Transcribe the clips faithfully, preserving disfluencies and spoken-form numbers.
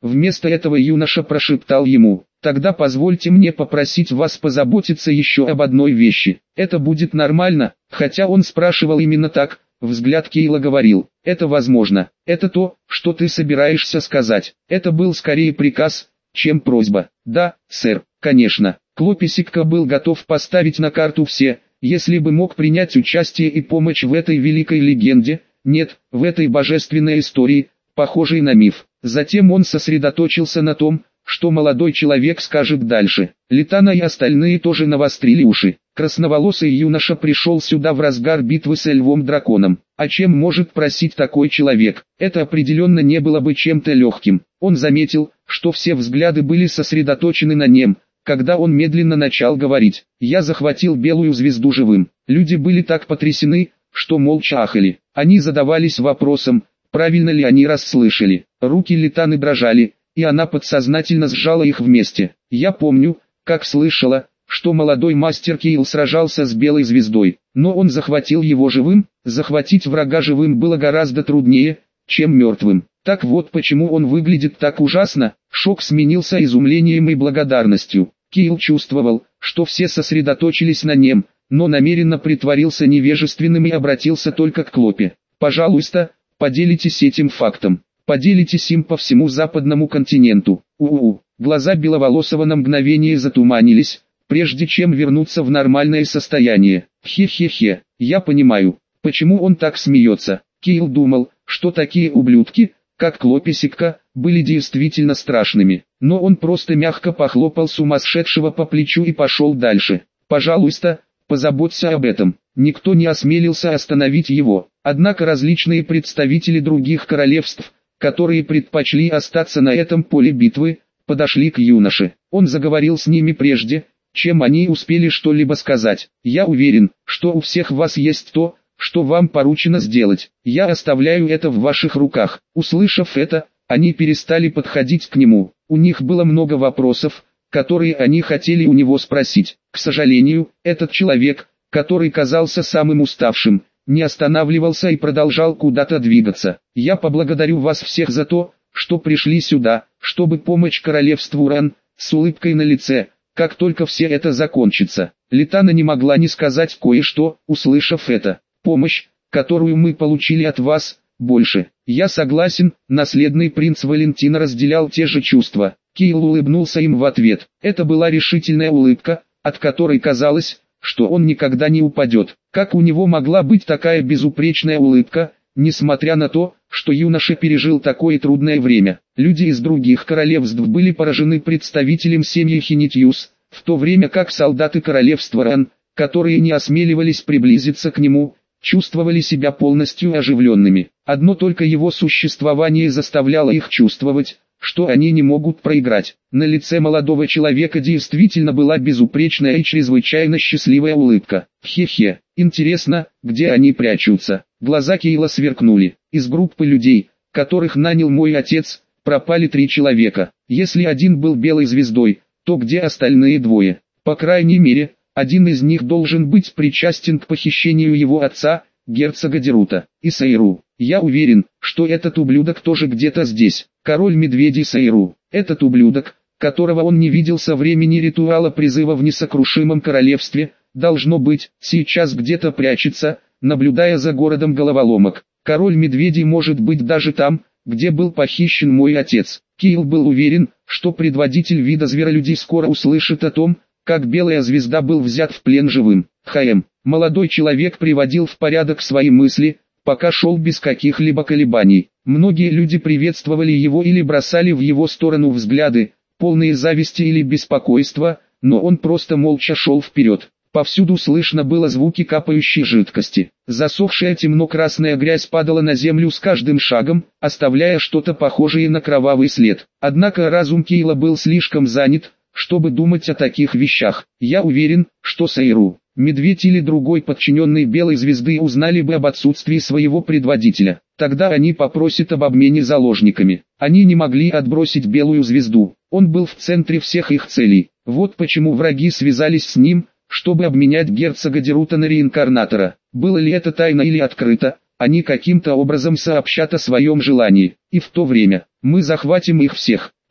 Вместо этого юноша прошептал ему: «Тогда позвольте мне попросить вас позаботиться еще об одной вещи. Это будет нормально?» Хотя он спрашивал именно так, взгляд Кейла говорил: «Это возможно. Это то, что ты собираешься сказать». Это был скорее приказ, чем просьба. «Да, сэр, конечно». Клопи Сикка был готов поставить на карту все, если бы мог принять участие и помочь в этой великой легенде, нет, в этой божественной истории, похожей на миф. Затем он сосредоточился на том, что молодой человек скажет дальше. Литана и остальные тоже навострили уши. Красноволосый юноша пришел сюда в разгар битвы с львом-драконом. О чем может просить такой человек? Это определенно не было бы чем-то легким. Он заметил, что все взгляды были сосредоточены на нем, когда он медленно начал говорить. «Я захватил белую звезду живым». Люди были так потрясены, что молча ахали. Они задавались вопросом, правильно ли они расслышали. Руки Литаны дрожали, и она подсознательно сжала их вместе. «Я помню, как слышала, что молодой мастер Кейл сражался с белой звездой, но он захватил его живым. Захватить врага живым было гораздо труднее, чем мертвым. Так вот почему он выглядит так ужасно». Шок сменился изумлением и благодарностью. Кейл чувствовал, что все сосредоточились на нем, но намеренно притворился невежественным и обратился только к Клопе. «Пожалуйста, поделитесь этим фактом. Поделитесь им по всему западному континенту». У-у-у. Глаза Беловолосого на мгновение затуманились, прежде чем вернуться в нормальное состояние. Хе-хе-хе, я понимаю, почему он так смеется. Кейл думал, что такие ублюдки, как Клопи Сикка, были действительно страшными. Но он просто мягко похлопал сумасшедшего по плечу и пошел дальше. «Пожалуйста, позаботься об этом». Никто не осмелился остановить его. Однако различные представители других королевств, которые предпочли остаться на этом поле битвы, подошли к юноше. Он заговорил с ними прежде, чем они успели что-либо сказать. «Я уверен, что у всех вас есть то, что вам поручено сделать. Я оставляю это в ваших руках». Услышав это, они перестали подходить к нему. У них было много вопросов, которые они хотели у него спросить. К сожалению, этот человек, который казался самым уставшим, не останавливался и продолжал куда-то двигаться. «Я поблагодарю вас всех за то, что пришли сюда, чтобы помочь королевству Ран», с улыбкой на лице, как только все это закончится. Литана не могла не сказать кое-что, услышав это. «Помощь, которую мы получили от вас, больше». «Я согласен», наследный принц Валентина разделял те же чувства. Кейл улыбнулся им в ответ. Это была решительная улыбка, от которой казалось, что он никогда не упадет. Как у него могла быть такая безупречная улыбка, несмотря на то, что юноша пережил такое трудное время? Люди из других королевств были поражены представителем семьи Хинитьюс, в то время как солдаты королевства Ран, которые не осмеливались приблизиться к нему, чувствовали себя полностью оживленными. Одно только его существование заставляло их чувствовать, что они не могут проиграть. На лице молодого человека действительно была безупречная и чрезвычайно счастливая улыбка. «Хе-хе, интересно, где они прячутся?» Глаза Кейла сверкнули. «Из группы людей, которых нанял мой отец, пропали три человека. Если один был белой звездой, то где остальные двое? По крайней мере, один из них должен быть причастен к похищению его отца, герцога Дерута, и Сейру. Я уверен, что этот ублюдок тоже где-то здесь. Король медведей Сейру. Этот ублюдок, которого он не видел со времени ритуала призыва в несокрушимом королевстве, должно быть, сейчас где-то прячется, наблюдая за городом головоломок. Король медведей может быть даже там, где был похищен мой отец». Кейл был уверен, что предводитель вида зверолюдей скоро услышит о том, как белая звезда был взят в плен живым. «Хм». Молодой человек приводил в порядок свои мысли, пока шел без каких-либо колебаний. Многие люди приветствовали его или бросали в его сторону взгляды, полные зависти или беспокойства, но он просто молча шел вперед. Повсюду слышно было звуки капающей жидкости. Засохшая темно-красная грязь падала на землю с каждым шагом, оставляя что-то похожее на кровавый след. Однако разум Кейла был слишком занят, чтобы думать о таких вещах. «Я уверен, что Сейру, медведь или другой подчиненный Белой Звезды узнали бы об отсутствии своего предводителя. Тогда они попросят об обмене заложниками. Они не могли отбросить Белую Звезду. Он был в центре всех их целей. Вот почему враги связались с ним, чтобы обменять герцога Дерута на реинкарнатора. Было ли это тайно или открыто, они каким-то образом сообщат о своем желании. И в то время, мы захватим их всех».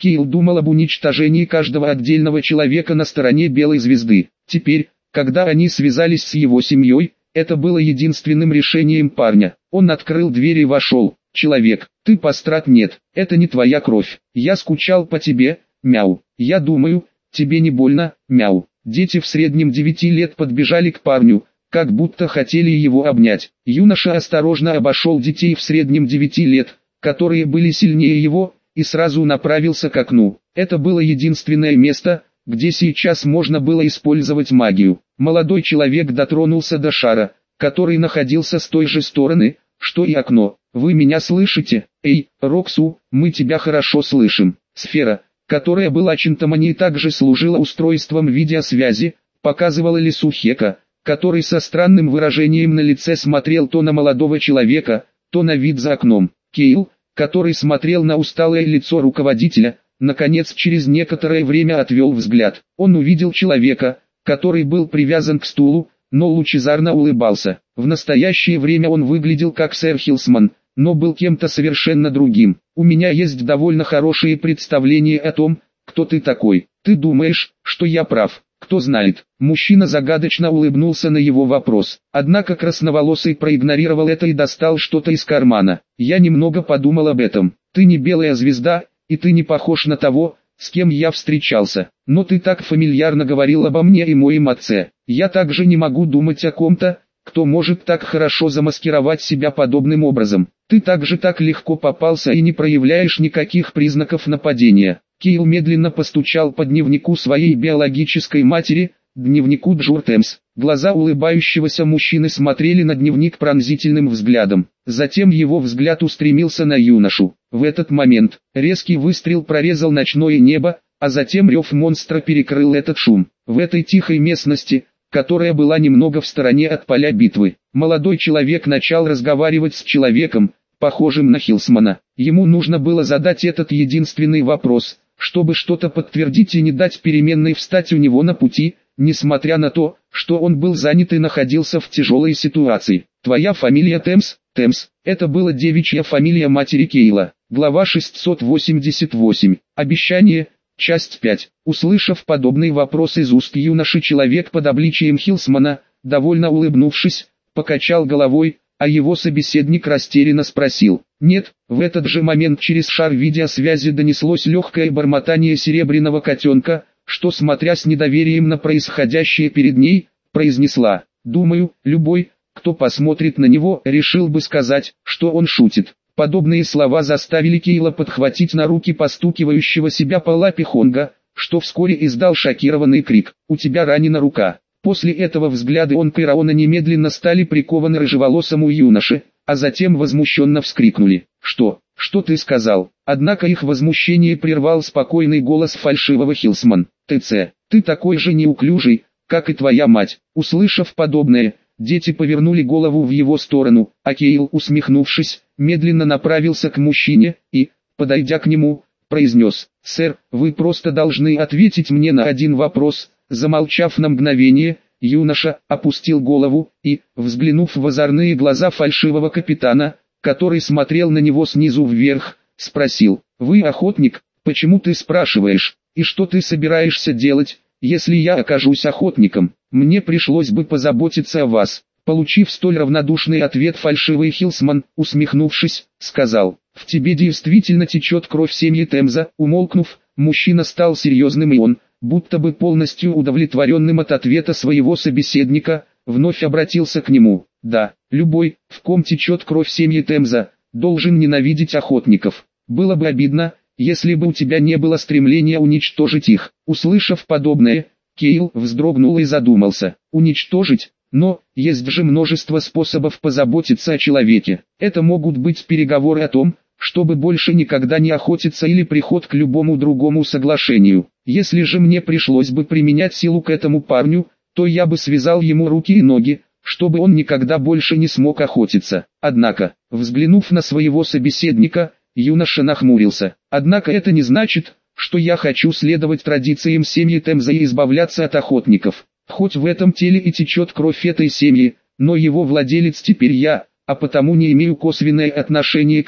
Кейл думал об уничтожении каждого отдельного человека на стороне Белой Звезды. Теперь, когда они связались с его семьей, это было единственным решением парня. Он открыл дверь и вошел. «Человек, ты пострад нет, это не твоя кровь. Я скучал по тебе, мяу. Я думаю, тебе не больно, мяу». Дети в среднем девяти лет подбежали к парню, как будто хотели его обнять. Юноша осторожно обошел детей в среднем девяти лет, которые были сильнее его, и сразу направился к окну. Это было единственное место, где сейчас можно было использовать магию. Молодой человек дотронулся до шара, который находился с той же стороны, что и окно. «Вы меня слышите? Эй, Роксу, мы тебя хорошо слышим». Сфера, которая была Чинтамани, также служила устройством видеосвязи, показывала лицу Хека, который со странным выражением на лице смотрел то на молодого человека, то на вид за окном. Кейл, который смотрел на усталое лицо руководителя, наконец через некоторое время отвел взгляд. Он увидел человека, который был привязан к стулу, но лучезарно улыбался. В настоящее время он выглядел как сэр Хилсман, но был кем-то совершенно другим. «У меня есть довольно хорошее представление о том, кто ты такой. Ты думаешь, что я прав? Кто знает?» Мужчина загадочно улыбнулся на его вопрос. Однако красноволосый проигнорировал это и достал что-то из кармана. «Я немного подумал об этом. Ты не белая звезда, и ты не похож на того, с кем я встречался. Но ты так фамильярно говорил обо мне и моем отце. Я также не могу думать о ком-то, кто может так хорошо замаскировать себя подобным образом. Ты также так легко попался и не проявляешь никаких признаков нападения». Кейл медленно постучал по дневнику своей биологической матери, дневнику Джур Темс. Глаза улыбающегося мужчины смотрели на дневник пронзительным взглядом. Затем его взгляд устремился на юношу. В этот момент резкий выстрел прорезал ночное небо, а затем рев монстра перекрыл этот шум. В этой тихой местности, которая была немного в стороне от поля битвы, молодой человек начал разговаривать с человеком, похожим на Хилсмана. Ему нужно было задать этот единственный вопрос, чтобы что-то подтвердить и не дать переменной встать у него на пути, несмотря на то, что он был занят и находился в тяжелой ситуации. «Твоя фамилия Темс?» Темс. Это была девичья фамилия матери Кейла. Глава шестьсот восемьдесят восемь. Обещание. Часть пять. Услышав подобный вопрос из уст юноши, человек под обличием Хилсмана, довольно улыбнувшись, покачал головой, а его собеседник растерянно спросил. «Нет». В этот же момент через шар видеосвязи донеслось легкое бормотание серебряного котенка, что, смотря с недоверием на происходящее перед ней, произнесла: «Думаю, любой, кто посмотрит на него, решил бы сказать, что он шутит». Подобные слова заставили Кейла подхватить на руки постукивающего себя по лапе Хонга, что вскоре издал шокированный крик: «У тебя ранена рука». После этого взгляды он Пираона немедленно стали прикованы рыжеволосому юноше, а затем возмущенно вскрикнули: «Что? Что ты сказал?» Однако их возмущение прервал спокойный голос фальшивого Хилсман. «ТЦ, ты такой же неуклюжий, как и твоя мать». Услышав подобное, дети повернули голову в его сторону, а Кейл, усмехнувшись, медленно направился к мужчине и, подойдя к нему, произнес: «Сэр, вы просто должны ответить мне на один вопрос». Замолчав на мгновение, юноша опустил голову и, взглянув в озорные глаза фальшивого капитана, который смотрел на него снизу вверх, спросил: «Вы охотник? Почему ты спрашиваешь? И что ты собираешься делать, если я окажусь охотником? Мне пришлось бы позаботиться о вас». Получив столь равнодушный ответ, фальшивый Хилсман, усмехнувшись, сказал: «В тебе действительно течет кровь семьи Темза». Умолкнув, мужчина стал серьезным, и он, будто бы полностью удовлетворенным от ответа своего собеседника, вновь обратился к нему: «Да, любой, в ком течет кровь семьи Темза, должен ненавидеть охотников. Было бы обидно, если бы у тебя не было стремления уничтожить их». Услышав подобное, Кейл вздрогнул и задумался. «Уничтожить? Но, есть же множество способов позаботиться о человеке. Это могут быть переговоры о том, чтобы больше никогда не охотиться, или приход к любому другому соглашению. Если же мне пришлось бы применять силу к этому парню, то я бы связал ему руки и ноги, чтобы он никогда больше не смог охотиться». Однако, взглянув на своего собеседника, юноша нахмурился. «Однако это не значит, что я хочу следовать традициям семьи Темза и избавляться от охотников. Хоть в этом теле и течет кровь этой семьи, но его владелец теперь я, а потому не имею косвенное отношение к ней.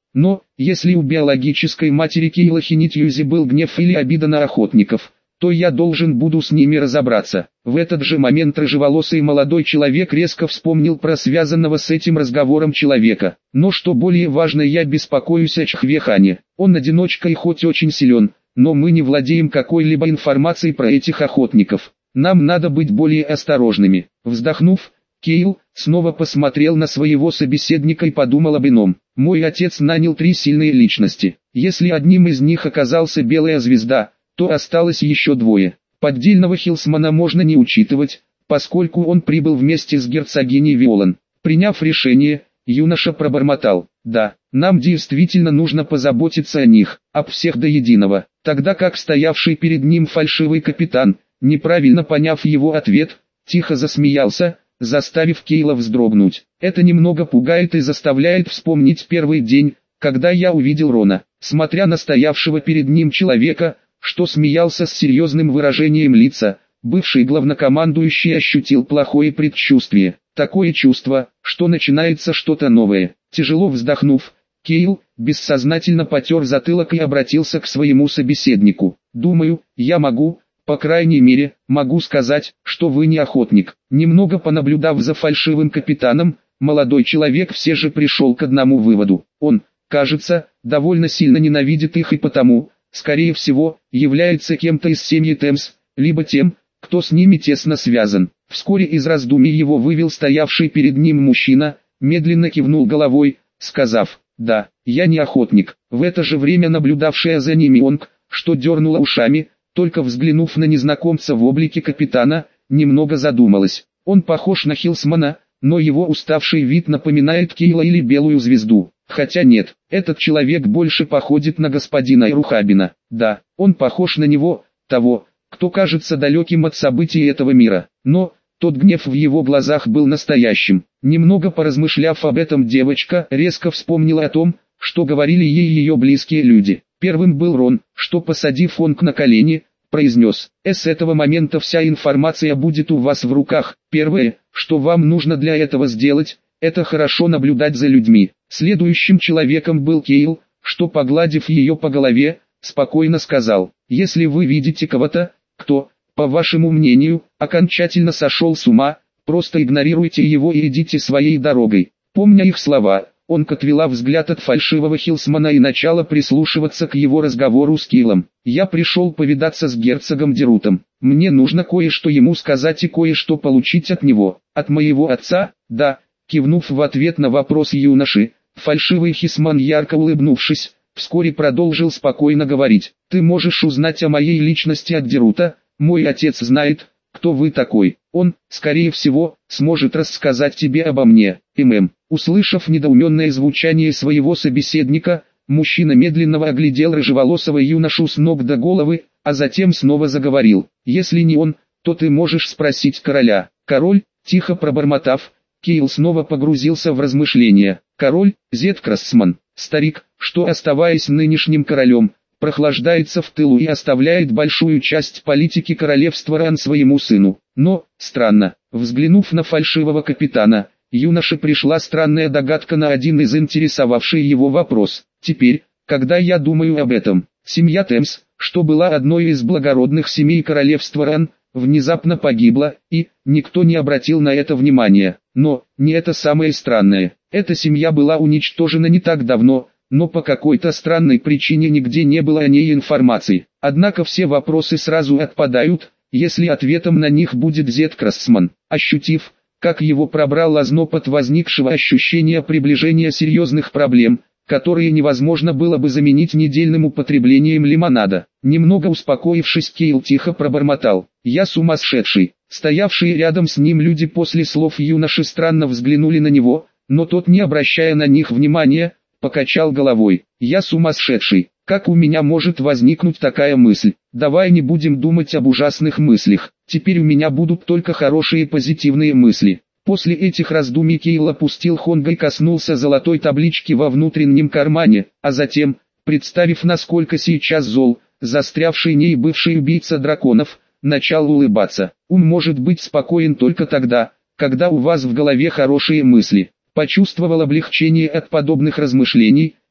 Но, если у биологической матери Кейла Хинитьюзи был гнев или обида на охотников, то я должен буду с ними разобраться. В этот же момент рыжеволосый молодой человек резко вспомнил про связанного с этим разговором человека. Но что более важно, я беспокоюсь о Чхвехане. Он одиночка и хоть очень силен, но мы не владеем какой-либо информацией про этих охотников. Нам надо быть более осторожными. Вздохнув, Кейл снова посмотрел на своего собеседника и подумал об ином. Мой отец нанял три сильные личности. Если одним из них оказался Белая Звезда, то осталось еще двое. Поддельного Хилсмана можно не учитывать, поскольку он прибыл вместе с герцогиней Виолан. Приняв решение, юноша пробормотал: «Да, нам действительно нужно позаботиться о них, об всех до единого». Тогда как стоявший перед ним фальшивый капитан, неправильно поняв его ответ, тихо засмеялся, заставив Кейла вздрогнуть. Это немного пугает и заставляет вспомнить первый день, когда я увидел Рона. Смотря на стоявшего перед ним человека, что смеялся с серьезным выражением лица, бывший главнокомандующий ощутил плохое предчувствие. Такое чувство, что начинается что-то новое. Тяжело вздохнув, Кейл бессознательно потер затылок и обратился к своему собеседнику. «Думаю, я могу, по крайней мере, могу сказать, что вы не охотник». Немного понаблюдав за фальшивым капитаном, молодой человек все же пришел к одному выводу. Он, кажется, довольно сильно ненавидит их и потому, скорее всего, является кем-то из семьи Темс, либо тем, кто с ними тесно связан. Вскоре из раздумий его вывел стоявший перед ним мужчина, медленно кивнул головой, сказав: «Да, я не охотник». В это же время наблюдавшая за ними Онг, что дернула ушами, только взглянув на незнакомца в облике капитана, немного задумалась. Он похож на Хилсмана, но его уставший вид напоминает Кейла или Белую Звезду. Хотя нет, этот человек больше походит на господина Ирухабина. Да, он похож на него, того, кто кажется далеким от событий этого мира. Но тот гнев в его глазах был настоящим. Немного поразмышляв об этом, девочка резко вспомнила о том, что говорили ей ее близкие люди. Первым был Рон, что, посадив Онг на колени, произнес: «С этого момента вся информация будет у вас в руках. Первое, что вам нужно для этого сделать, это хорошо наблюдать за людьми». Следующим человеком был Кейл, что, погладив ее по голове, спокойно сказал: «Если вы видите кого-то, кто, по вашему мнению, окончательно сошел с ума, просто игнорируйте его и идите своей дорогой». Помня их слова, он отвела взгляд от фальшивого Хилсмана и начала прислушиваться к его разговору с Кейлом. «Я пришел повидаться с герцогом Дерутом. Мне нужно кое-что ему сказать и кое-что получить от него. От моего отца?» «Да», кивнув в ответ на вопрос юноши, фальшивый Хисман, ярко улыбнувшись, вскоре продолжил спокойно говорить: «Ты можешь узнать о моей личности от Дерута. Мой отец знает, кто вы такой. Он, скорее всего, сможет рассказать тебе обо мне». ММ. Услышав недоуменное звучание своего собеседника, мужчина медленно оглядел рыжеволосого юношу с ног до головы, а затем снова заговорил: «Если не он, то ты можешь спросить короля». Король, тихо пробормотав, Кейл снова погрузился в размышления. Король, Зеткрасман, старик, что, оставаясь нынешним королем, прохлаждается в тылу и оставляет большую часть политики королевства Ран своему сыну. Но, странно, взглянув на фальшивого капитана, юноше пришла странная догадка на один из интересовавший его вопрос. Теперь, когда я думаю об этом, семья Темс, что была одной из благородных семей королевства Ран, внезапно погибла, и никто не обратил на это внимания. Но, не это самое странное. Эта семья была уничтожена не так давно, но по какой-то странной причине нигде не было о ней информации. Однако все вопросы сразу отпадают, если ответом на них будет Зеткрасман. Ощутив, как его пробрал озноб от возникшего ощущения приближения серьезных проблем, которые невозможно было бы заменить недельным употреблением лимонада. Немного успокоившись, Кейл тихо пробормотал: «Я сумасшедший». Стоявшие рядом с ним люди после слов юноши странно взглянули на него, но тот, не обращая на них внимания, покачал головой. «Я сумасшедший. Как у меня может возникнуть такая мысль? Давай не будем думать об ужасных мыслях. Теперь у меня будут только хорошие позитивные мысли». После этих раздумий Кейл опустил Хонга и коснулся золотой таблички во внутреннем кармане, а затем, представив, насколько сейчас зол, застрявший в ней бывший убийца драконов, начал улыбаться. Ум может быть спокоен только тогда, когда у вас в голове хорошие мысли. Почувствовал облегчение от подобных размышлений,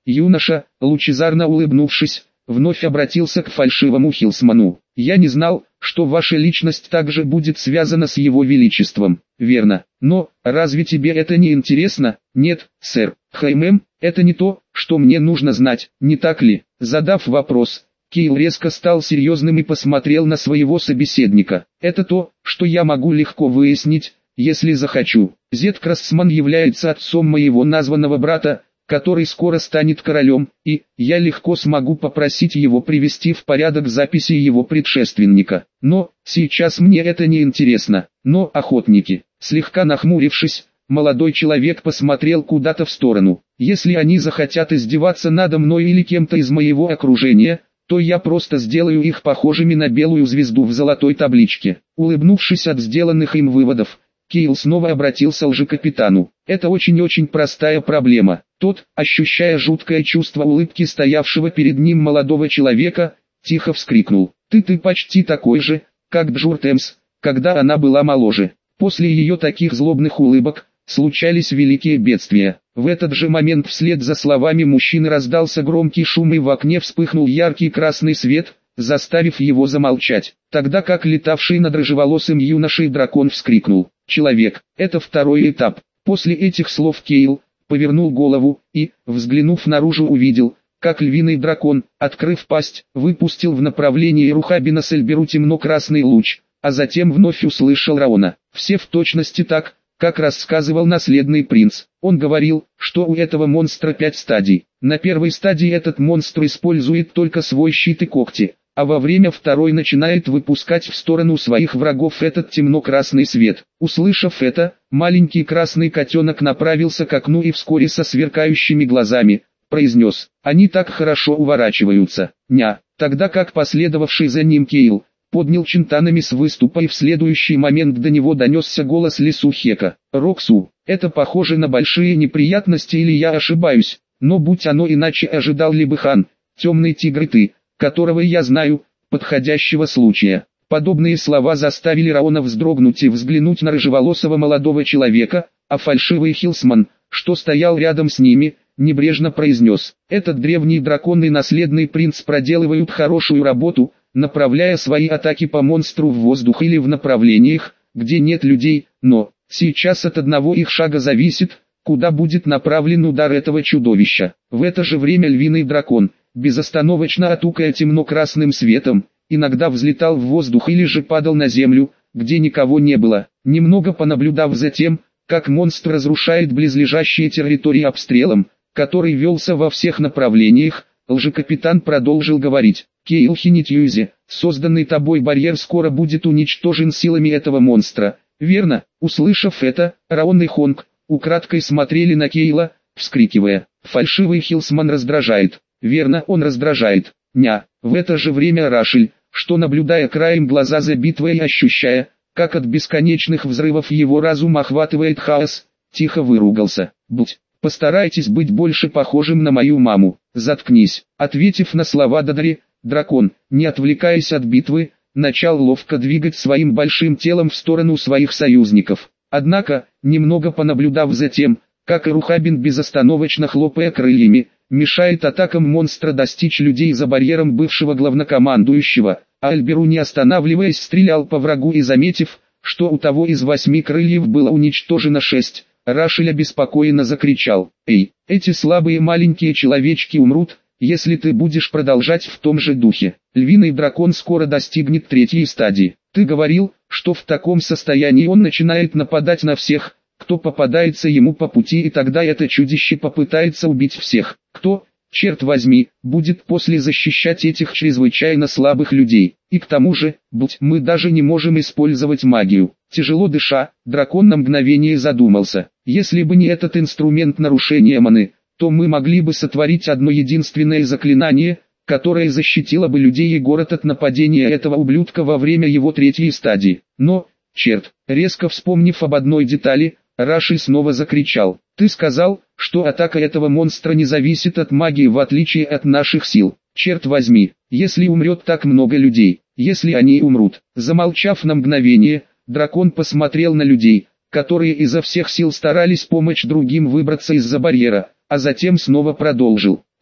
Юноша, лучезарно улыбнувшись, вновь обратился к фальшивому Хилсману. «Я не знал, что ваша личность также будет связана с его величеством». «Верно. Но, разве тебе это не интересно?» «Нет, сэр. Хм, это не то, что мне нужно знать, не так ли?» Задав вопрос, Кейл резко стал серьезным и посмотрел на своего собеседника. «Это то, что я могу легко выяснить, если захочу. Зед Красман является отцом моего названного брата, который скоро станет королем, и я легко смогу попросить его привести в порядок записи его предшественника. Но сейчас мне это не интересно. Но охотники». Слегка нахмурившись, молодой человек посмотрел куда-то в сторону. «Если они захотят издеваться надо мной или кем-то из моего окружения, то я просто сделаю их похожими на белую звезду в золотой табличке». Улыбнувшись от сделанных им выводов, Кейл снова обратился к лжекапитану. «Это очень-очень простая проблема». Тот, ощущая жуткое чувство улыбки стоявшего перед ним молодого человека, тихо вскрикнул. «Ты-ты почти такой же, как Джур Темс, когда она была моложе». После ее таких злобных улыбок, случались великие бедствия. В этот же момент вслед за словами мужчины раздался громкий шум и в окне вспыхнул яркий красный свет, заставив его замолчать. Тогда как летавший над рыжеволосым юношей дракон вскрикнул. «Человек, это второй этап». После этих слов Кейл повернул голову и, взглянув наружу, увидел, как львиный дракон, открыв пасть, выпустил в направлении Рухабина Сельберу темно-красный луч, а затем вновь услышал Раона. Все в точности так, как рассказывал наследный принц. Он говорил, что у этого монстра пять стадий. На первой стадии этот монстр использует только свой щит и когти, а во время второй начинает выпускать в сторону своих врагов этот темно-красный свет. Услышав это, маленький красный котенок направился к окну и вскоре со сверкающими глазами произнес: «Они так хорошо уворачиваются, ня». Тогда как последовавший за ним Кейл поднял чинтанами с выступа, и в следующий момент до него донесся голос Лису Хека. «Роксу, это похоже на большие неприятности или я ошибаюсь, но будь оно иначе, ожидал ли бы хан, темный тигр и ты, которого я знаю, подходящего случая». Подобные слова заставили Раона вздрогнуть и взглянуть на рыжеволосого молодого человека, а фальшивый Хилсман, что стоял рядом с ними, небрежно произнес: «Этот древний дракон и наследный принц проделывают хорошую работу, направляя свои атаки по монстру в воздух или в направлениях, где нет людей, но сейчас от одного их шага зависит, куда будет направлен удар этого чудовища». В это же время львиный дракон, безостановочно отукая темно-красным светом, иногда взлетал в воздух или же падал на землю, где никого не было. Немного понаблюдав за тем, как монстр разрушает близлежащие территории обстрелом, который велся во всех направлениях, лжекапитан продолжил говорить: «Кейл Хинитьюзи, созданный тобой барьер скоро будет уничтожен силами этого монстра, верно?» Услышав это, Раон и Хонг украдкой смотрели на Кейла, вскрикивая: «Фальшивый Хилсман раздражает». «Верно, он раздражает, ня». В это же время Рашель, что наблюдая краем глаза за битвой и ощущая, как от бесконечных взрывов его разум охватывает хаос, тихо выругался: «Будь, постарайтесь быть больше похожим на мою маму». «Заткнись». Ответив на слова Дадари, дракон, не отвлекаясь от битвы, начал ловко двигать своим большим телом в сторону своих союзников. Однако, немного понаблюдав за тем, как Ирухабин безостановочно хлопая крыльями, мешает атакам монстра достичь людей за барьером бывшего главнокомандующего, а Альберу, не останавливаясь, стрелял по врагу, и заметив, что у того из восьми крыльев было уничтожено шесть, Рашель обеспокоенно закричал: «Эй, эти слабые маленькие человечки умрут, если ты будешь продолжать в том же духе. Львиный дракон скоро достигнет третьей стадии. Ты говорил, что в таком состоянии он начинает нападать на всех, кто попадается ему по пути, и тогда это чудище попытается убить всех, кто, черт возьми, будет после защищать этих чрезвычайно слабых людей. И к тому же, будь мы даже не можем использовать магию». Тяжело дыша, дракон на мгновение задумался: «Если бы не этот инструмент нарушения маны, то мы могли бы сотворить одно единственное заклинание, которое защитило бы людей и город от нападения этого ублюдка во время его третьей стадии. Но, черт!» Резко вспомнив об одной детали, Рашель снова закричал: «Ты сказал, что атака этого монстра не зависит от магии в отличие от наших сил. Черт возьми, если умрет так много людей, если они умрут». Замолчав на мгновение, дракон посмотрел на людей, которые изо всех сил старались помочь другим выбраться из-за барьера, а затем снова продолжил: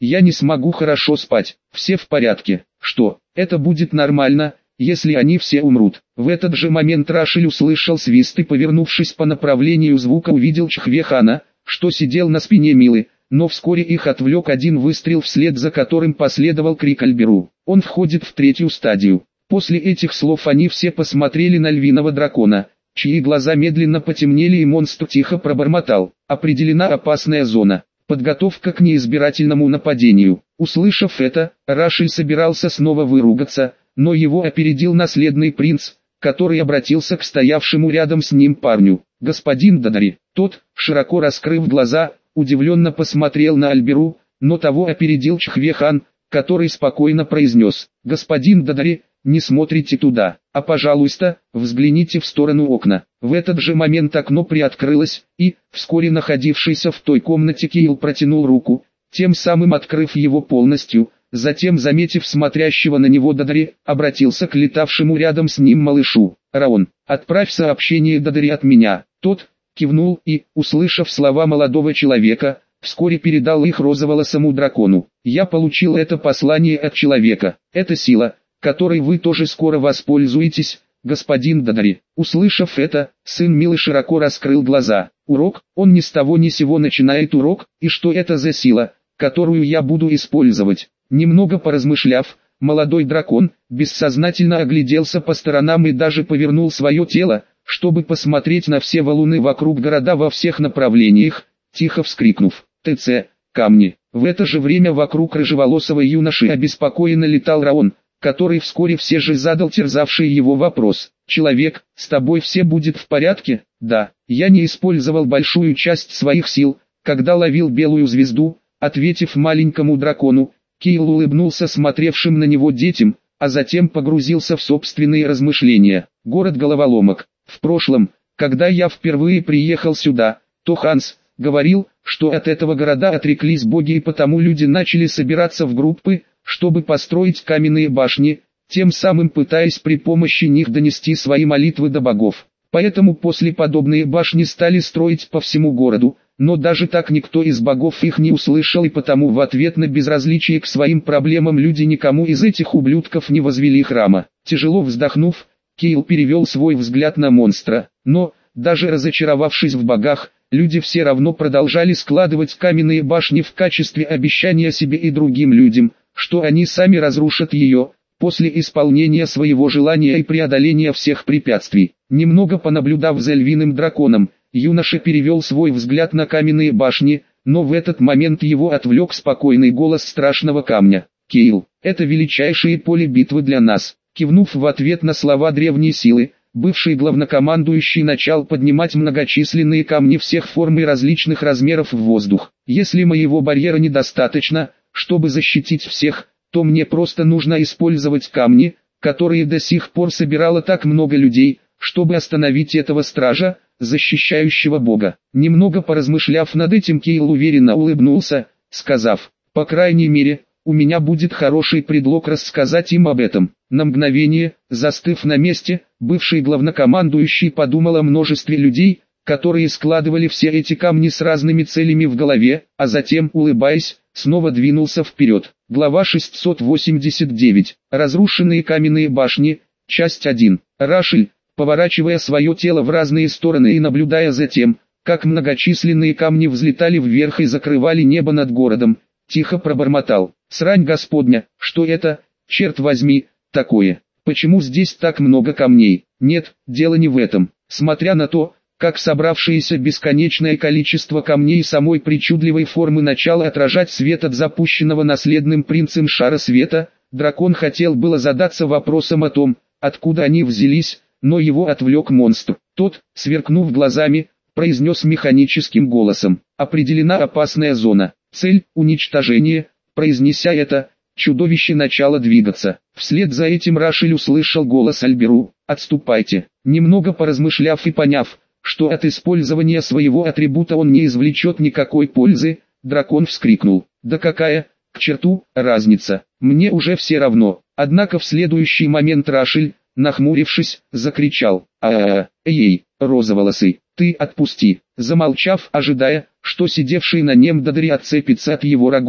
Я не смогу хорошо спать. Все в порядке. Что? Это будет нормально, если они все умрут. В этот же момент Рашель услышал свист и, повернувшись по направлению звука, увидел Чхвехана, что сидел на спине Милы, но вскоре их отвлек один выстрел, вслед за которым последовал крик Альберу. Он входит в третью стадию. После этих слов они все посмотрели на львиного дракона, чьи глаза медленно потемнели, и монстр тихо пробормотал: «Определена опасная зона. Подготовка к неизбирательному нападению». Услышав это, Рашель собирался снова выругаться, но его опередил наследный принц, который обратился к стоявшему рядом с ним парню. «Господин Дадари». Тот, широко раскрыв глаза, удивленно посмотрел на Альберу, но того опередил Чхвехан, который спокойно произнес: «Господин Дадари, не смотрите туда, а пожалуйста, взгляните в сторону окна». В этот же момент окно приоткрылось, и, вскоре находившийся в той комнате Кейл протянул руку, тем самым открыв его полностью. Затем, заметив смотрящего на него Дадари, обратился к летавшему рядом с ним малышу: «Раон, отправь сообщение Дадари от меня». Тот кивнул и, услышав слова молодого человека, вскоре передал их розоволосому дракону. «Я получил это послание от человека. Это сила, которой вы тоже скоро воспользуетесь, господин Дадари». Услышав это, сын Милы широко раскрыл глаза. «Урок? Он ни с того ни сего начинает урок, и что это за сила, которую я буду использовать?» Немного поразмышляв, молодой дракон бессознательно огляделся по сторонам и даже повернул свое тело, чтобы посмотреть на все валуны вокруг города во всех направлениях, тихо вскрикнув: «ТЦ, камни!». В это же время вокруг рыжеволосого юноши обеспокоенно летал Раон, который вскоре все же задал терзавший его вопрос: «Человек, с тобой все будет в порядке?» «Да, я не использовал большую часть своих сил, когда ловил белую звезду», ответив маленькому дракону, Кейл улыбнулся смотревшим на него детям, а затем погрузился в собственные размышления. Город головоломок. В прошлом, когда я впервые приехал сюда, то Ханс говорил, что от этого города отреклись боги, и потому люди начали собираться в группы, чтобы построить каменные башни, тем самым пытаясь при помощи них донести свои молитвы до богов. Поэтому после подобные башни стали строить по всему городу, но даже так никто из богов их не услышал, и потому в ответ на безразличие к своим проблемам люди никому из этих ублюдков не возвели храма. Тяжело вздохнув, Кейл перевел свой взгляд на монстра, но, даже разочаровавшись в богах, люди все равно продолжали складывать каменные башни в качестве обещания себе и другим людям, что они сами разрушат ее, после исполнения своего желания и преодоления всех препятствий. Немного понаблюдав за львиным драконом, юноша перевел свой взгляд на каменные башни, но в этот момент его отвлек спокойный голос страшного камня: «Кейл, это величайшее поле битвы для нас». Кивнув в ответ на слова древней силы, бывший главнокомандующий начал поднимать многочисленные камни всех форм и различных размеров в воздух. «Если моего барьера недостаточно, чтобы защитить всех, то мне просто нужно использовать камни, которые до сих пор собирало так много людей, чтобы остановить этого стража, защищающего Бога». Немного поразмышляв над этим, Кейл уверенно улыбнулся, сказав: «По крайней мере, у меня будет хороший предлог рассказать им об этом». На мгновение, застыв на месте, бывший главнокомандующий подумал о множестве людей, которые складывали все эти камни с разными целями в голове, а затем, улыбаясь, снова двинулся вперед. Глава шестьсот восемьдесят девять. Разрушенные каменные башни. Часть один. Рашель, поворачивая свое тело в разные стороны и наблюдая за тем, как многочисленные камни взлетали вверх и закрывали небо над городом, тихо пробормотал: «Срань Господня, что это, черт возьми, такое? Почему здесь так много камней?» Нет, дело не в этом. Смотря на то, как собравшееся бесконечное количество камней самой причудливой формы начало отражать свет от запущенного наследным принцем шара света, дракон хотел было задаться вопросом о том, откуда они взялись, но его отвлек монстр. Тот, сверкнув глазами, произнес механическим голосом: «Определена опасная зона. Цель – уничтожение». Произнеся это, чудовище начало двигаться. Вслед за этим Рашель услышал голос Альберу: «Отступайте». Немного поразмышляв и поняв, что от использования своего атрибута он не извлечет никакой пользы, дракон вскрикнул: «Да какая, к черту, разница, мне уже все равно». Однако в следующий момент Рашель, нахмурившись, закричал: «А-а-а, эй, розоволосый, ты отпусти». Замолчав, ожидая, что сидевший на нем Дадари отцепится от его рогов,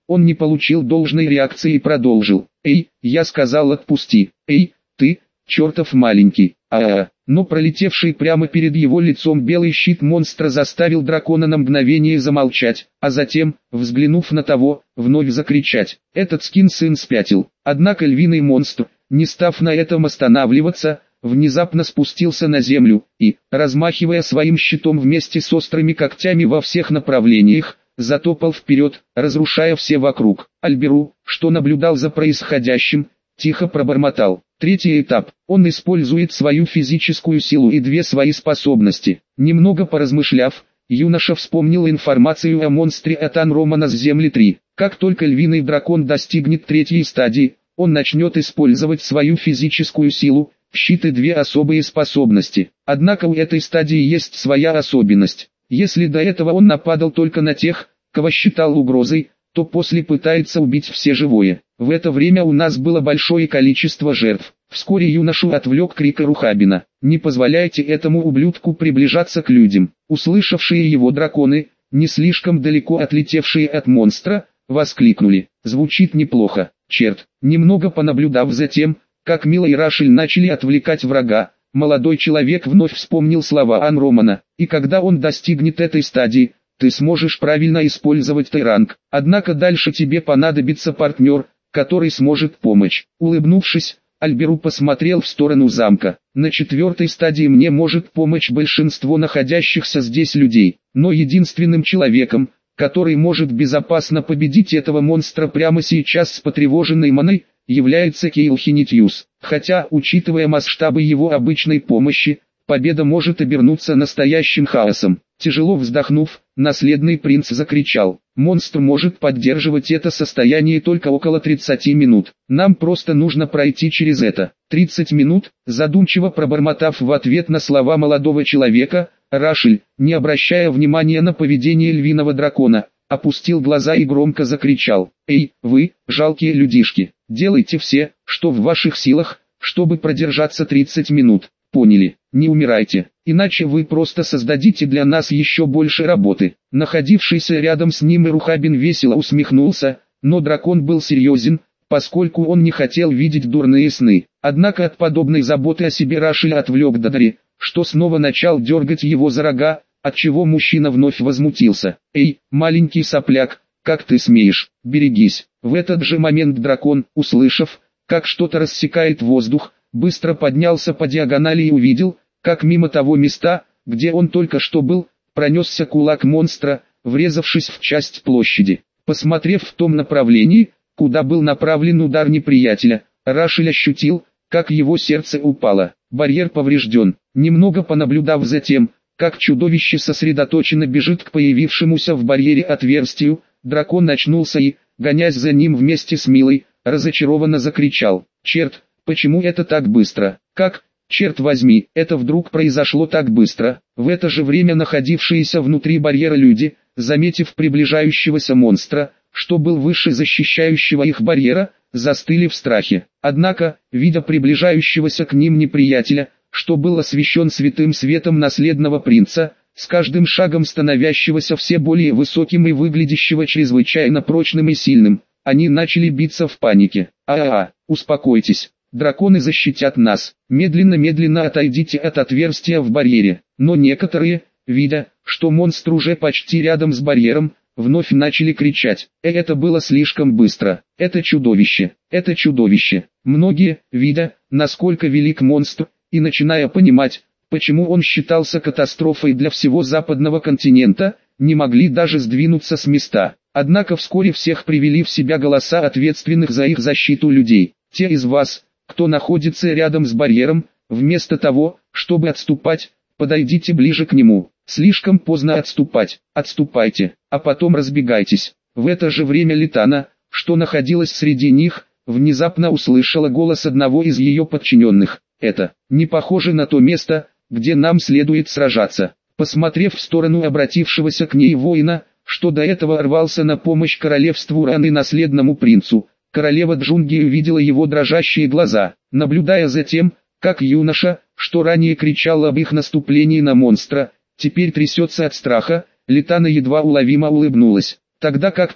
Он не получил должной реакции и продолжил. «Эй, я сказал отпусти! Эй, ты, чертов маленький!» А-а-а. Но пролетевший прямо перед его лицом белый щит монстра заставил дракона на мгновение замолчать, а затем, взглянув на того, вновь закричать. Этот скин сын спятил. Однако львиный монстр, не став на этом останавливаться, внезапно спустился на землю и, размахивая своим щитом вместе с острыми когтями во всех направлениях, затопал вперед, разрушая все вокруг. Альберу, что наблюдал за происходящим, тихо пробормотал. Третий этап. Он использует свою физическую силу и две свои способности. Немного поразмышляв, юноша вспомнил информацию о монстре от Анромана с Земли три. Как только львиный дракон достигнет третьей стадии, он начнет использовать свою физическую силу, щит и две особые способности. Однако у этой стадии есть своя особенность. Если до этого он нападал только на тех, кого считал угрозой, то после пытается убить все живое. В это время у нас было большое количество жертв. Вскоре юношу отвлек крик Рухабина. «Не позволяйте этому ублюдку приближаться к людям». Услышавшие его драконы, не слишком далеко отлетевшие от монстра, воскликнули. Звучит неплохо. Черт. Немного понаблюдав за тем, как Мила и Рашель начали отвлекать врага, молодой человек вновь вспомнил слова Анромана. И когда он достигнет этой стадии, ты сможешь правильно использовать Т-ранг. Однако дальше тебе понадобится партнер, который сможет помочь. Улыбнувшись, Альберу посмотрел в сторону замка. На четвертой стадии мне может помочь большинство находящихся здесь людей, но единственным человеком, который может безопасно победить этого монстра прямо сейчас с потревоженной маной, является Кейл Хинитьюс. Хотя, учитывая масштабы его обычной помощи, победа может обернуться настоящим хаосом. Тяжело вздохнув, наследный принц закричал. Монстр может поддерживать это состояние только около тридцати минут. Нам просто нужно пройти через это. тридцать минут, задумчиво пробормотав в ответ на слова молодого человека, Рашель, не обращая внимания на поведение львиного дракона, опустил глаза и громко закричал. «Эй, вы, жалкие людишки, делайте все, что в ваших силах, чтобы продержаться тридцать минут. Поняли? Не умирайте, иначе вы просто создадите для нас еще больше работы». Находившийся рядом с ним Рухабин весело усмехнулся, но дракон был серьезен, поскольку он не хотел видеть дурные сны. Однако от подобной заботы о себе Рашель отвлек Дадари, что снова начал дергать его за рога, отчего мужчина вновь возмутился. «Эй, маленький сопляк, как ты смеешь, берегись». В этот же момент дракон, услышав, как что-то рассекает воздух, быстро поднялся по диагонали и увидел, как мимо того места, где он только что был, пронесся кулак монстра, врезавшись в часть площади. Посмотрев в том направлении, куда был направлен удар неприятеля, Рашель ощутил, как его сердце упало. Барьер поврежден. Немного понаблюдав за тем, как чудовище сосредоточенно бежит к появившемуся в барьере отверстию, дракон очнулся и, гонясь за ним вместе с Милой, разочарованно закричал. «Черт, почему это так быстро? Как, черт возьми, это вдруг произошло так быстро?» В это же время находившиеся внутри барьера люди, заметив приближающегося монстра, что был выше защищающего их барьера, застыли в страхе. Однако, видя приближающегося к ним неприятеля, что был освещен святым светом наследного принца, с каждым шагом становящегося все более высоким и выглядящего чрезвычайно прочным и сильным, они начали биться в панике. «А-а-а, успокойтесь, драконы защитят нас, медленно-медленно отойдите от отверстия в барьере». Но некоторые, видя, что монстр уже почти рядом с барьером, вновь начали кричать. «Э, это было слишком быстро, это чудовище, это чудовище». Многие, видя, насколько велик монстр, и начиная понимать, почему он считался катастрофой для всего западного континента, не могли даже сдвинуться с места. Однако вскоре всех привели в себя голоса ответственных за их защиту людей. Те из вас, кто находится рядом с барьером, вместо того, чтобы отступать, подойдите ближе к нему. Слишком поздно отступать, отступайте, а потом разбегайтесь. В это же время Литана, что находилась среди них, внезапно услышала голос одного из ее подчиненных. «Это не похоже на то место, где нам следует сражаться». Посмотрев в сторону обратившегося к ней воина, что до этого рвался на помощь королевству Ран и наследному принцу, королева Джунги увидела его дрожащие глаза. Наблюдая за тем, как юноша, что ранее кричал об их наступлении на монстра, теперь трясется от страха, Литана едва уловимо улыбнулась, тогда как тот,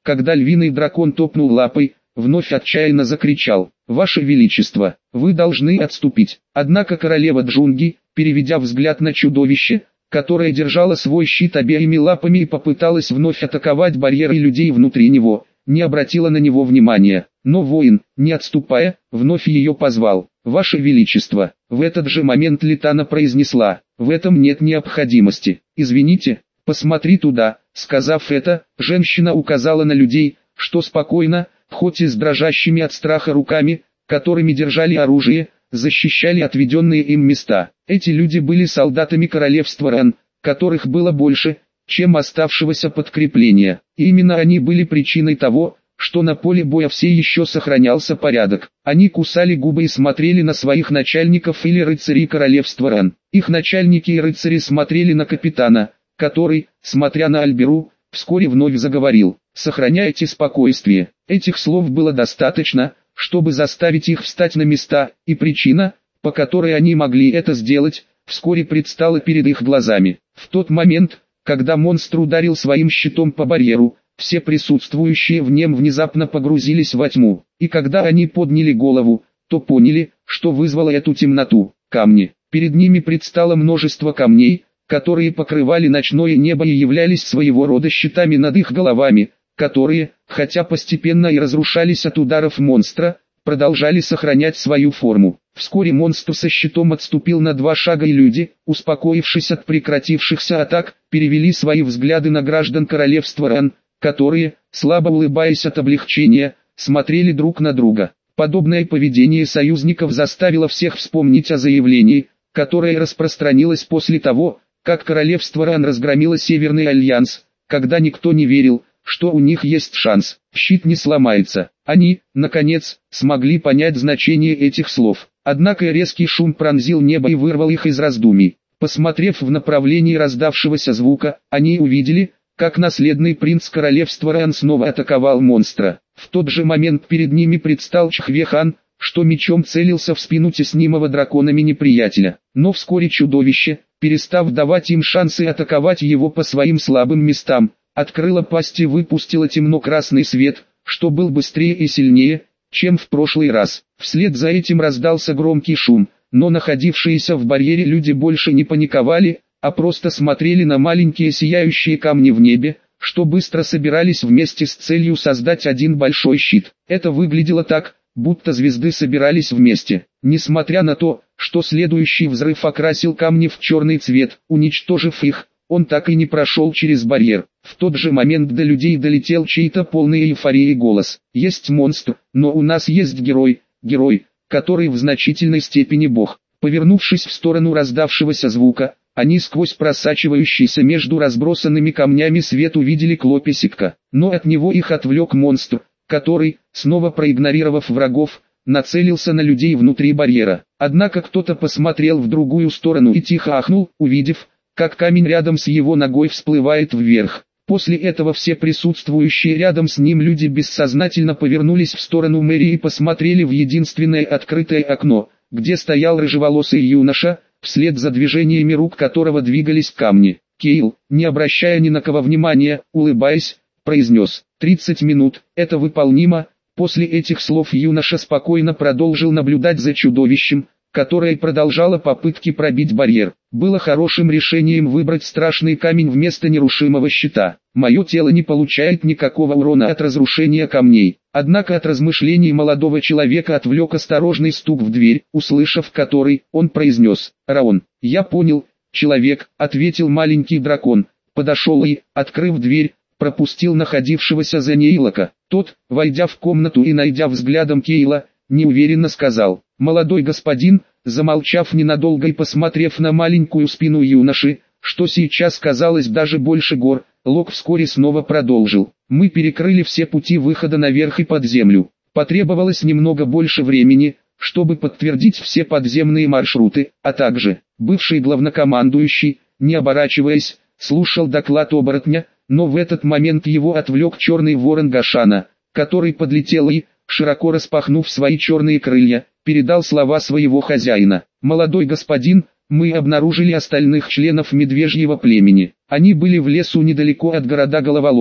когда львиный дракон топнул лапой, вновь отчаянно закричал: «Ваше Величество, вы должны отступить!» Однако королева Джунги, переведя взгляд на чудовище, которое держало свой щит обеими лапами и попыталась вновь атаковать барьеры людей внутри него, не обратила на него внимания. Но воин, не отступая, вновь ее позвал: «Ваше Величество!» В этот же момент Литана произнесла: «В этом нет необходимости. Извините, посмотри туда». Сказав это, женщина указала на людей, что спокойно, хоть и с дрожащими от страха руками, которыми держали оружие, защищали отведенные им места. Эти люди были солдатами королевства Ран, которых было больше, чем оставшегося подкрепления. И именно они были причиной того, что на поле боя все еще сохранялся порядок. Они кусали губы и смотрели на своих начальников или рыцарей королевства Ран. Их начальники и рыцари смотрели на капитана, который, смотря на Альберу, вскоре вновь заговорил: «Сохраняйте спокойствие». Этих слов было достаточно, чтобы заставить их встать на места, и причина, по которой они могли это сделать, вскоре предстала перед их глазами. В тот момент, когда монстр ударил своим щитом по барьеру, все присутствующие в нем внезапно погрузились во тьму, и когда они подняли голову, то поняли, что вызвало эту темноту. Камни. Перед ними предстало множество камней, которые покрывали ночное небо и являлись своего рода щитами над их головами, которые, хотя постепенно и разрушались от ударов монстра, продолжали сохранять свою форму. Вскоре монстр со щитом отступил на два шага, и люди, успокоившись от прекратившихся атак, перевели свои взгляды на граждан королевства Ран, которые, слабо улыбаясь от облегчения, смотрели друг на друга. Подобное поведение союзников заставило всех вспомнить о заявлении, которое распространилось после того, как королевство Ран разгромило Северный Альянс, когда никто не верил, что у них есть шанс. Щит не сломается. Они, наконец, смогли понять значение этих слов. Однако резкий шум пронзил небо и вырвал их из раздумий. Посмотрев в направлении раздавшегося звука, они увидели, как наследный принц королевства Ран снова атаковал монстра. В тот же момент перед ними предстал Чхвехан, что мечом целился в спину теснимого драконами неприятеля. Но вскоре чудовище, перестав давать им шансы атаковать его по своим слабым местам, открыло пасть и выпустило темно-красный свет, что был быстрее и сильнее, чем в прошлый раз. Вслед за этим раздался громкий шум, но находившиеся в барьере люди больше не паниковали, а просто смотрели на маленькие сияющие камни в небе, что быстро собирались вместе с целью создать один большой щит. Это выглядело так, будто звезды собирались вместе. Несмотря на то, что следующий взрыв окрасил камни в черный цвет, уничтожив их, он так и не прошел через барьер. В тот же момент до людей долетел чей-то полный эйфории голос: «Есть монстр, но у нас есть герой, герой, который в значительной степени бог». Повернувшись в сторону раздавшегося звука, они сквозь просачивающийся между разбросанными камнями свет увидели Клописикка, но от него их отвлек монстр, который, снова проигнорировав врагов, нацелился на людей внутри барьера. Однако кто-то посмотрел в другую сторону и тихо ахнул, увидев, как камень рядом с его ногой всплывает вверх. После этого все присутствующие рядом с ним люди бессознательно повернулись в сторону мэрии и посмотрели в единственное открытое окно, где стоял рыжеволосый юноша, вслед за движениями рук которого двигались камни. Кейл, не обращая ни на кого внимания, улыбаясь, произнес: «тридцать минут, это выполнимо». После этих слов юноша спокойно продолжил наблюдать за чудовищем, которое продолжало попытки пробить барьер. Было хорошим решением выбрать страшный камень вместо нерушимого щита. Мое тело не получает никакого урона от разрушения камней. Однако от размышлений молодого человека отвлек осторожный стук в дверь, услышав который, он произнес: «Раон». «Я понял, человек», — ответил маленький дракон, подошел и, открыв дверь, пропустил находившегося за ней Лока. Тот, войдя в комнату и найдя взглядом Кейла, неуверенно сказал: «Молодой господин», замолчав ненадолго и посмотрев на маленькую спину юноши, что сейчас казалось даже больше гор, Лок вскоре снова продолжил: «Мы перекрыли все пути выхода наверх и под землю. Потребовалось немного больше времени, чтобы подтвердить все подземные маршруты, а также...» Бывший главнокомандующий, не оборачиваясь, слушал доклад оборотня, но в этот момент его отвлек черный ворон Гашана, который подлетел и, широко распахнув свои черные крылья, передал слова своего хозяина: «Молодой господин, мы обнаружили остальных членов медвежьего племени. Они были в лесу недалеко от города Головоломок.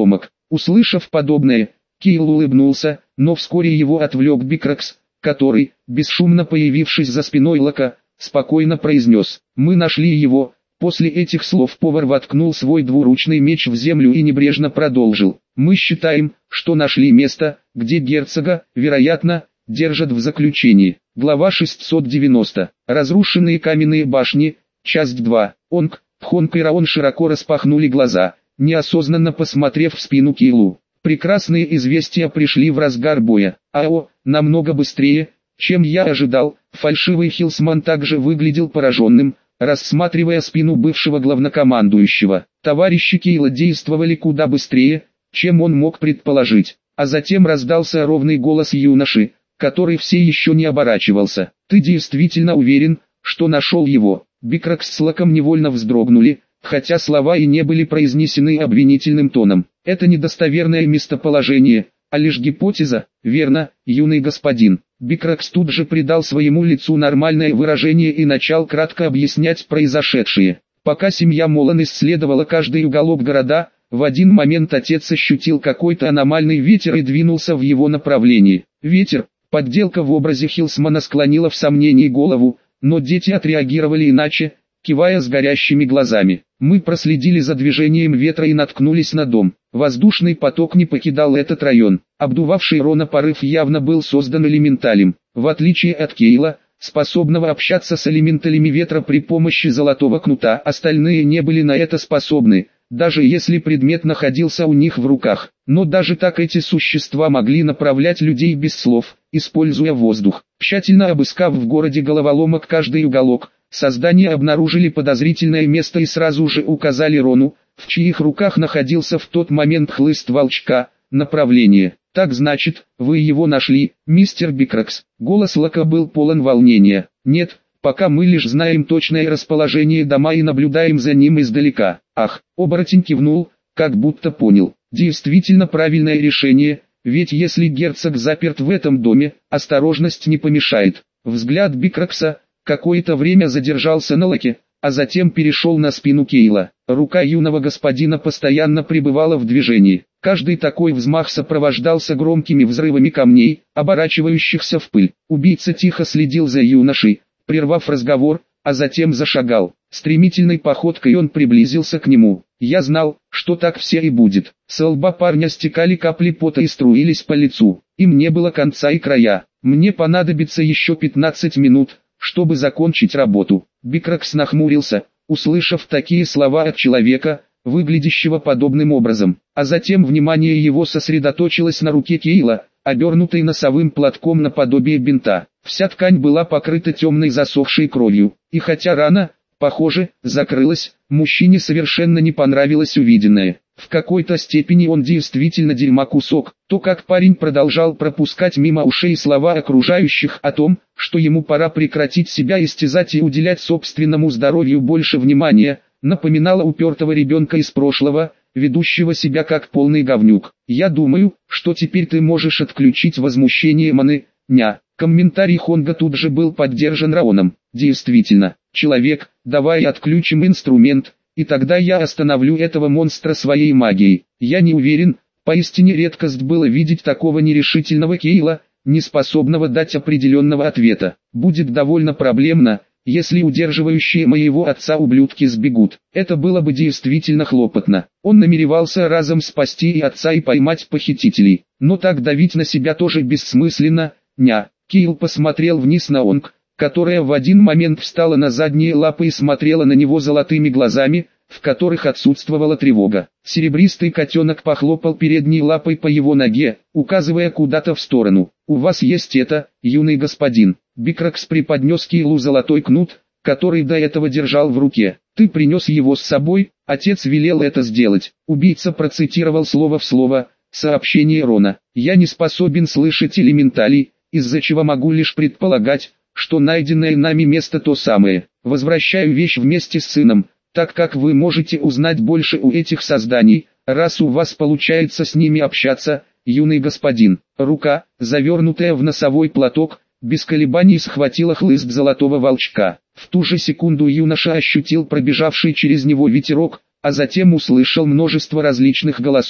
Услышав подобное, Кейл улыбнулся, но вскоре его отвлек Бикракс, который, бесшумно появившись за спиной Лока, спокойно произнес: «Мы нашли его». После этих слов повар воткнул свой двуручный меч в землю и небрежно продолжил: «Мы считаем, что нашли место, где герцога, вероятно, держат в заключении». Глава шестьсот девяносто. Разрушенные каменные башни. Часть два. Онг, Пхонг и Раон широко распахнули глаза, неосознанно посмотрев в спину Кейлу. Прекрасные известия пришли в разгар боя. Ао, намного быстрее, чем я ожидал. Фальшивый Хилсман также выглядел пораженным, рассматривая спину бывшего главнокомандующего. Товарищи Кейла действовали куда быстрее, чем он мог предположить. А затем раздался ровный голос юноши, который все еще не оборачивался. «Ты действительно уверен, что нашел его?» Бикракс с Локом невольно вздрогнули, хотя слова и не были произнесены обвинительным тоном. «Это недостоверное местоположение, а лишь гипотеза, верно, юный господин?» Бикракс тут же придал своему лицу нормальное выражение и начал кратко объяснять произошедшее. Пока семья Молан исследовала каждый уголок города, в один момент отец ощутил какой-то аномальный ветер и двинулся в его направлении. Ветер, подделка в образе Хилсмана, склонила в сомнении голову, но дети отреагировали иначе, кивая с горящими глазами. Мы проследили за движением ветра и наткнулись на дом. Воздушный поток не покидал этот район. Обдувавший Рона порыв явно был создан элементалем. В отличие от Кейла, способного общаться с элементалями ветра при помощи золотого кнута, остальные не были на это способны, даже если предмет находился у них в руках. Но даже так эти существа могли направлять людей без слов, используя воздух. Тщательно обыскав в городе головоломок каждый уголок, создания обнаружили подозрительное место и сразу же указали Рону, в чьих руках находился в тот момент хлыст волчка, направление. «Так значит, вы его нашли, мистер Бикракс?» Голос Лока был полон волнения. «Нет, пока мы лишь знаем точное расположение дома и наблюдаем за ним издалека». «Ах!» Оборотень кивнул, как будто понял. «Действительно правильное решение, ведь если герцог заперт в этом доме, осторожность не помешает». Взгляд Бикракса какое-то время задержался на Локе, а затем перешел на спину Кейла. Рука юного господина постоянно пребывала в движении. Каждый такой взмах сопровождался громкими взрывами камней, оборачивающихся в пыль. Убийца тихо следил за юношей, прервав разговор, а затем зашагал. Стремительной походкой он приблизился к нему. Я знал, что так все и будет. С лба парня стекали капли пота и струились по лицу. Им не было конца и края. Мне понадобится еще пятнадцать минут, чтобы закончить работу. Бикракс нахмурился, услышав такие слова от человека, выглядящего подобным образом. А затем внимание его сосредоточилось на руке Кейла, обернутой носовым платком наподобие бинта. Вся ткань была покрыта темной засохшей кровью, и хотя рана, похоже, закрылась, мужчине совершенно не понравилось увиденное. В какой-то степени он действительно дерьмокусок. То, как парень продолжал пропускать мимо ушей слова окружающих о том, что ему пора прекратить себя истязать и уделять собственному здоровью больше внимания, напоминало упертого ребенка из прошлого, ведущего себя как полный говнюк. «Я думаю, что теперь ты можешь отключить возмущение маны, ня». Комментарий Хонга тут же был поддержан Раоном. «Действительно, человек, давай отключим инструмент, и тогда я остановлю этого монстра своей магией». Я не уверен, поистине редкость было видеть такого нерешительного Кейла, не способного дать определенного ответа. Будет довольно проблемно, если удерживающие моего отца ублюдки сбегут. Это было бы действительно хлопотно. Он намеревался разом спасти и отца и поймать похитителей. Но так давить на себя тоже бессмысленно, ня. Кейл посмотрел вниз на Онг, которая в один момент встала на задние лапы и смотрела на него золотыми глазами, в которых отсутствовала тревога. Серебристый котенок похлопал передней лапой по его ноге, указывая куда-то в сторону. «У вас есть это, юный господин». Бикракс преподнес Кейлу золотой кнут, который до этого держал в руке. «Ты принес его с собой, отец велел это сделать». Убийца процитировал слово в слово сообщение Рона. «Я не способен слышать элементалей, из-за чего могу лишь предполагать, что найденное нами место то самое. Возвращаю вещь вместе с сыном, так как вы можете узнать больше у этих созданий, раз у вас получается с ними общаться, юный господин». Рука, завернутая в носовой платок, без колебаний схватила хлыст золотого волчка. В ту же секунду юноша ощутил пробежавший через него ветерок, а затем услышал множество различных голосов.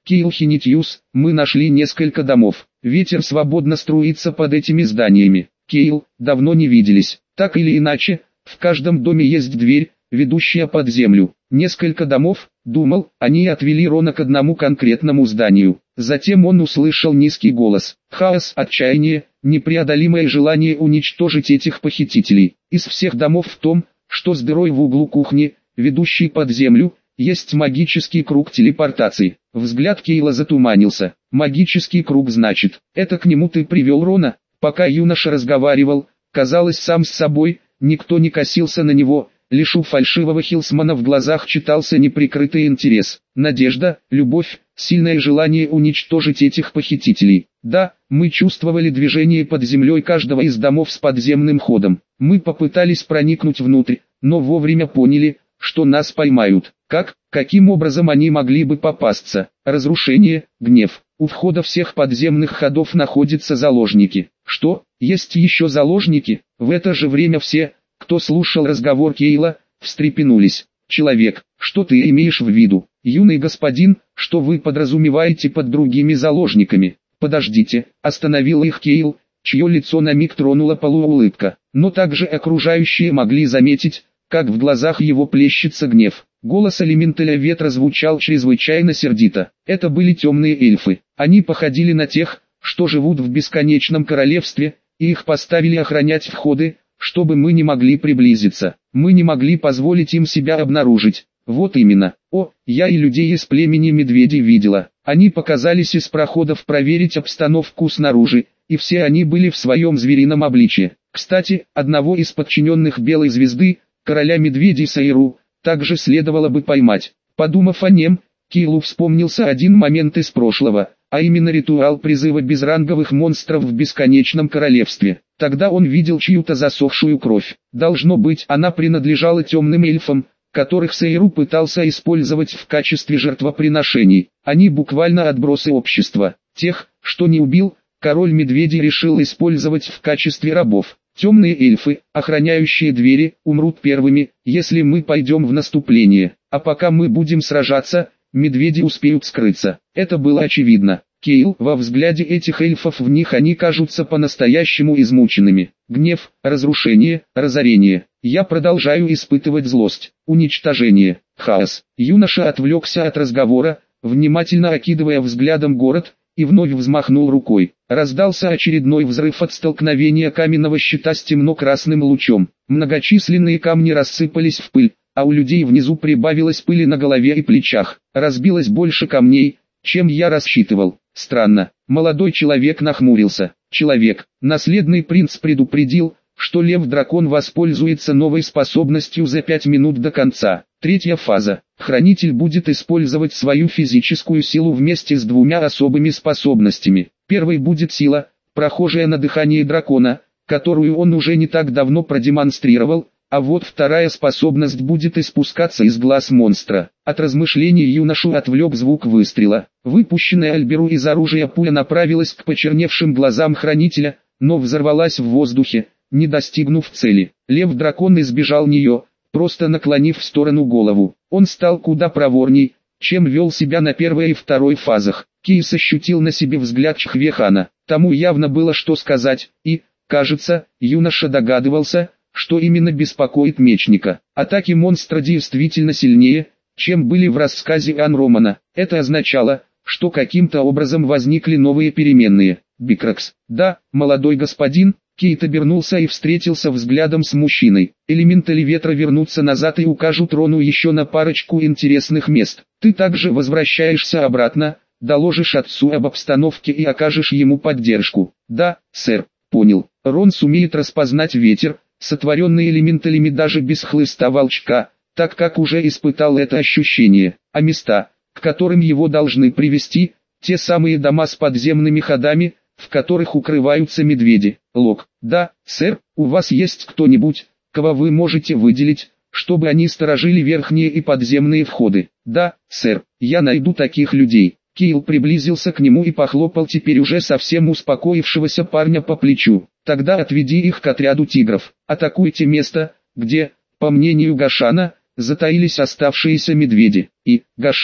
Кейл Хинитьюс, мы нашли несколько домов. Ветер свободно струится под этими зданиями. Кейл, давно не виделись. Так или иначе, в каждом доме есть дверь, ведущая под землю. Несколько домов, думал, они отвели Рона к одному конкретному зданию. Затем он услышал низкий голос. Хаос, отчаяние, непреодолимое желание уничтожить этих похитителей. Из всех домов в том, что с дырой в углу кухни, ведущей под землю, есть магический круг телепортации. Взгляд Кейла затуманился. Магический круг, значит, это к нему ты привел Рона? Пока юноша разговаривал, казалось, сам с собой, никто не косился на него, лишь у фальшивого Хилсмана в глазах читался неприкрытый интерес, надежда, любовь, сильное желание уничтожить этих похитителей. Да, мы чувствовали движение под землей каждого из домов с подземным ходом. Мы попытались проникнуть внутрь, но вовремя поняли, что нас поймают. Как, каким образом они могли бы попасться? Разрушение, гнев. У входа всех подземных ходов находятся заложники. Что, есть еще заложники? В это же время все, кто слушал разговор Кейла, встрепенулись. Человек, что ты имеешь в виду? Юный господин, что вы подразумеваете под другими заложниками? Подождите, остановил их Кейл, чье лицо на миг тронула полуулыбка. Но также окружающие могли заметить, как в глазах его плещется гнев. Голос элементаля ветра звучал чрезвычайно сердито. Это были темные эльфы. Они походили на тех, что живут в бесконечном королевстве, и их поставили охранять входы, чтобы мы не могли приблизиться. Мы не могли позволить им себя обнаружить. Вот именно. О, я и людей из племени медведей видела. Они показались из проходов проверить обстановку снаружи, и все они были в своем зверином обличье. Кстати, одного из подчиненных Белой Звезды, короля медведей Сайру, также следовало бы поймать. Подумав о нем, Кейлу вспомнился один момент из прошлого, а именно ритуал призыва безранговых монстров в бесконечном королевстве. Тогда он видел чью-то засохшую кровь. Должно быть, она принадлежала темным эльфам, которых Сайру пытался использовать в качестве жертвоприношений. Они буквально отбросы общества. Тех, что не убил, король медведей решил использовать в качестве рабов. Темные эльфы, охраняющие двери, умрут первыми, если мы пойдем в наступление. А пока мы будем сражаться, медведи успеют скрыться. Это было очевидно. Кейл, во взгляде этих эльфов в них они кажутся по-настоящему измученными. Гнев, разрушение, разорение. Я продолжаю испытывать злость, уничтожение, хаос. Юноша отвлекся от разговора, внимательно окидывая взглядом город, и вновь взмахнул рукой. Раздался очередной взрыв от столкновения каменного щита с темно-красным лучом. Многочисленные камни рассыпались в пыль, а у людей внизу прибавилось пыли на голове и плечах. Разбилось больше камней, чем я рассчитывал. Странно. Молодой человек нахмурился. Человек, наследный принц предупредил, что лев-дракон воспользуется новой способностью за пять минут до конца. Третья фаза. Хранитель будет использовать свою физическую силу вместе с двумя особыми способностями. Первой будет сила, прохожая на дыхании дракона, которую он уже не так давно продемонстрировал, а вот вторая способность будет испускаться из глаз монстра. От размышлений юношу отвлек звук выстрела. Выпущенная Альберу из оружия пуля направилась к почерневшим глазам хранителя, но взорвалась в воздухе, не достигнув цели. Лев-дракон избежал нее, просто наклонив в сторону голову. Он стал куда проворней, чем вел себя на первой и второй фазах. Кейс ощутил на себе взгляд Чхвехана. Тому явно было что сказать, и, кажется, юноша догадывался, что именно беспокоит мечника. Атаки монстра действительно сильнее, чем были в рассказе Анромана. Это означало, что каким-то образом возникли новые переменные. Бикракс. Да, молодой господин. Кейт обернулся и встретился взглядом с мужчиной. Элементали ветра вернутся назад и укажут Рону еще на парочку интересных мест. Ты также возвращаешься обратно, доложишь отцу об обстановке и окажешь ему поддержку. Да, сэр, понял. Рон сумеет распознать ветер, сотворенный элементалями даже без хлыста волчка, так как уже испытал это ощущение. А места, к которым его должны привести, те самые дома с подземными ходами, в которых укрываются медведи. Лок. Да, сэр, у вас есть кто-нибудь, кого вы можете выделить, чтобы они сторожили верхние и подземные входы? Да, сэр, я найду таких людей. Кейл приблизился к нему и похлопал теперь уже совсем успокоившегося парня по плечу. Тогда отведи их к отряду тигров. Атакуйте место, где, по мнению Гашана, затаились оставшиеся медведи. И, Гашан,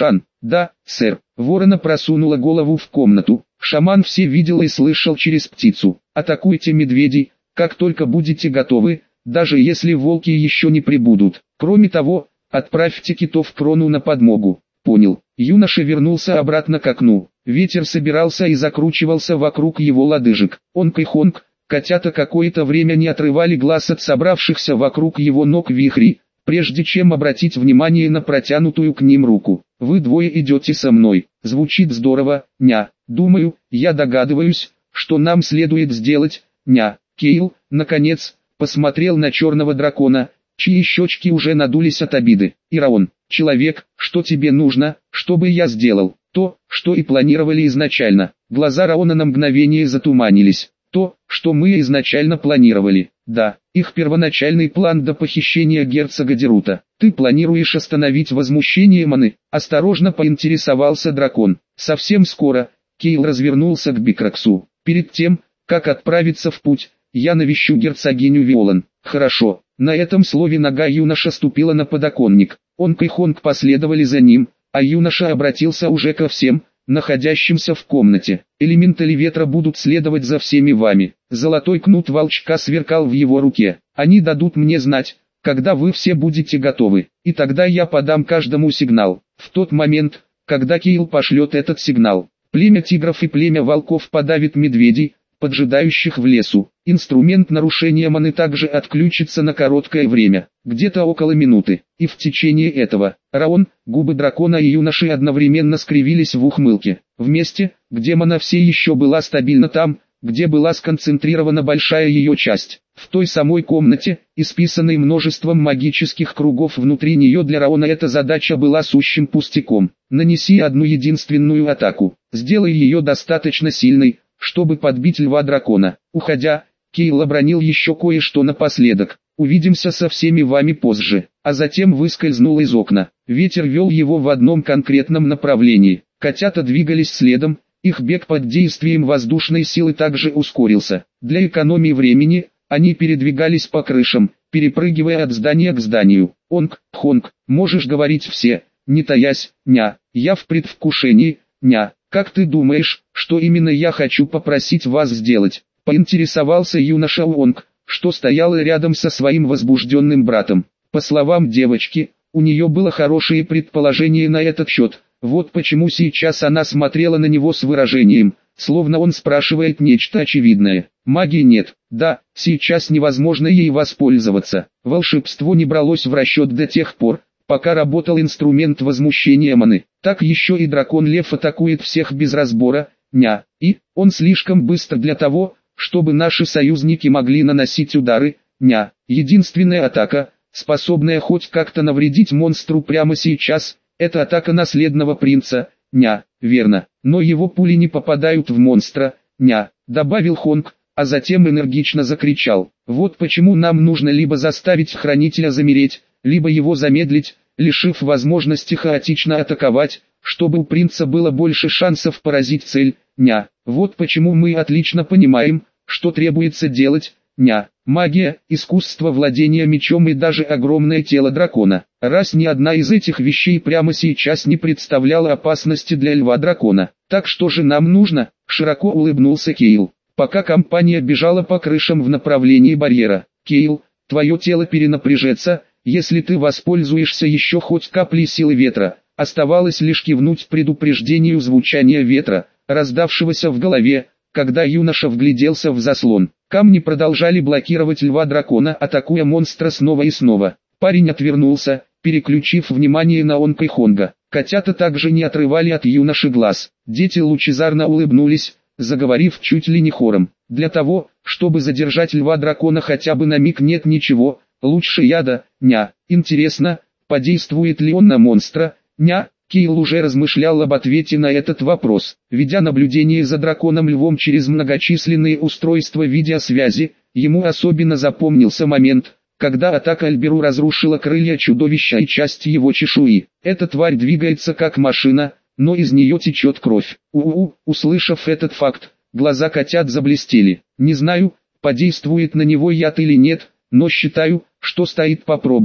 Да, сэр. Ворона просунула голову в комнату. Шаман все видел и слышал через птицу. Атакуйте медведей, как только будете готовы, даже если волки еще не прибудут. Кроме того, отправьте китов к Рону на подмогу. Понял. Юноша вернулся обратно к окну. Ветер собирался и закручивался вокруг его лодыжек. Онг-и-хонг, котята какое-то время не отрывали глаз от собравшихся вокруг его ног вихрей, прежде чем обратить внимание на протянутую к ним руку. «Вы двое идете со мной». Звучит здорово, ня. Думаю, я догадываюсь, что нам следует сделать, ня. Кейл, наконец, посмотрел на черного дракона, чьи щечки уже надулись от обиды. Ираон, человек, что тебе нужно, чтобы я сделал? То, что и планировали изначально. Глаза Раона на мгновение затуманились. То, что мы изначально планировали. Да, их первоначальный план до похищения герцога Дерута. Ты планируешь остановить возмущение Маны? Осторожно поинтересовался дракон. Совсем скоро. Кейл развернулся к Бикраксу. Перед тем, как отправиться в путь, я навещу герцогиню Виолан. Хорошо. На этом слове нога юноша ступила на подоконник. Онг и Хонг последовали за ним, а юноша обратился уже ко всем, находящимся в комнате. Элементали ветра будут следовать за всеми вами. Золотой кнут волчка сверкал в его руке. Они дадут мне знать, когда вы все будете готовы, и тогда я подам каждому сигнал. В тот момент, когда Кейл пошлет этот сигнал, племя тигров и племя волков подавит медведей, поджидающих в лесу. Инструмент нарушения маны также отключится на короткое время, где-то около минуты, и в течение этого, Раон, губы дракона и юноши одновременно скривились в ухмылке. В месте, где мана все еще была стабильна, там, где была сконцентрирована большая ее часть, в той самой комнате, исписанной множеством магических кругов внутри нее, для Раона эта задача была сущим пустяком. Нанеси одну единственную атаку, сделай ее достаточно сильной, чтобы подбить льва-дракона. Уходя, Кейл обронил еще кое-что напоследок. Увидимся со всеми вами позже. А затем выскользнул из окна. Ветер вел его в одном конкретном направлении. Котята двигались следом, их бег под действием воздушной силы также ускорился. Для экономии времени, они передвигались по крышам, перепрыгивая от здания к зданию. Онг, Хонг, можешь говорить все, не таясь, ня. Я в предвкушении, ня. Как ты думаешь, что именно я хочу попросить вас сделать? Поинтересовался юноша Онг, что стоял рядом со своим возбужденным братом. По словам девочки, у нее было хорошее предположение на этот счет. Вот почему сейчас она смотрела на него с выражением, словно он спрашивает нечто очевидное. Магии нет, да, сейчас невозможно ей воспользоваться. Волшебство не бралось в расчет до тех пор, пока работал инструмент возмущения маны. Так еще и дракон-лев атакует всех без разбора, ня, и он слишком быстр для того, чтобы наши союзники могли наносить удары, ня. Единственная атака, способная хоть как-то навредить монстру прямо сейчас, это атака наследного принца, ня, верно, но его пули не попадают в монстра, ня, добавил Хонг, а затем энергично закричал. Вот почему нам нужно либо заставить хранителя замереть, либо его замедлить, лишив возможности хаотично атаковать, чтобы у принца было больше шансов поразить цель, ня. Вот почему мы отлично понимаем, что требуется делать, ня. Магия, искусство владения мечом и даже огромное тело дракона. Раз ни одна из этих вещей прямо сейчас не представляла опасности для льва-дракона. Так что же нам нужно? Широко улыбнулся Кейл. Пока компания бежала по крышам в направлении барьера. Кейл, твое тело перенапряжется, если ты воспользуешься еще хоть каплей силы ветра. Оставалось лишь кивнуть предупреждению звучания ветра, раздавшегося в голове, когда юноша вгляделся в заслон. Камни продолжали блокировать льва-дракона, атакуя монстра снова и снова. Парень отвернулся, переключив внимание на Онг и Хонга. Котята также не отрывали от юноши глаз. Дети лучезарно улыбнулись, заговорив чуть ли не хором. Для того, чтобы задержать льва-дракона хотя бы на миг, нет ничего лучше яда, ня. Интересно, подействует ли он на монстра, ня. Кейл уже размышлял об ответе на этот вопрос. Ведя наблюдение за драконом-львом через многочисленные устройства видеосвязи, ему особенно запомнился момент, когда атака Альберу разрушила крылья чудовища и часть его чешуи. Эта тварь двигается как машина, но из нее течет кровь. У-у-у, услышав этот факт, глаза котят заблестели. Не знаю, подействует на него яд или нет, но считаю, что стоит попробовать.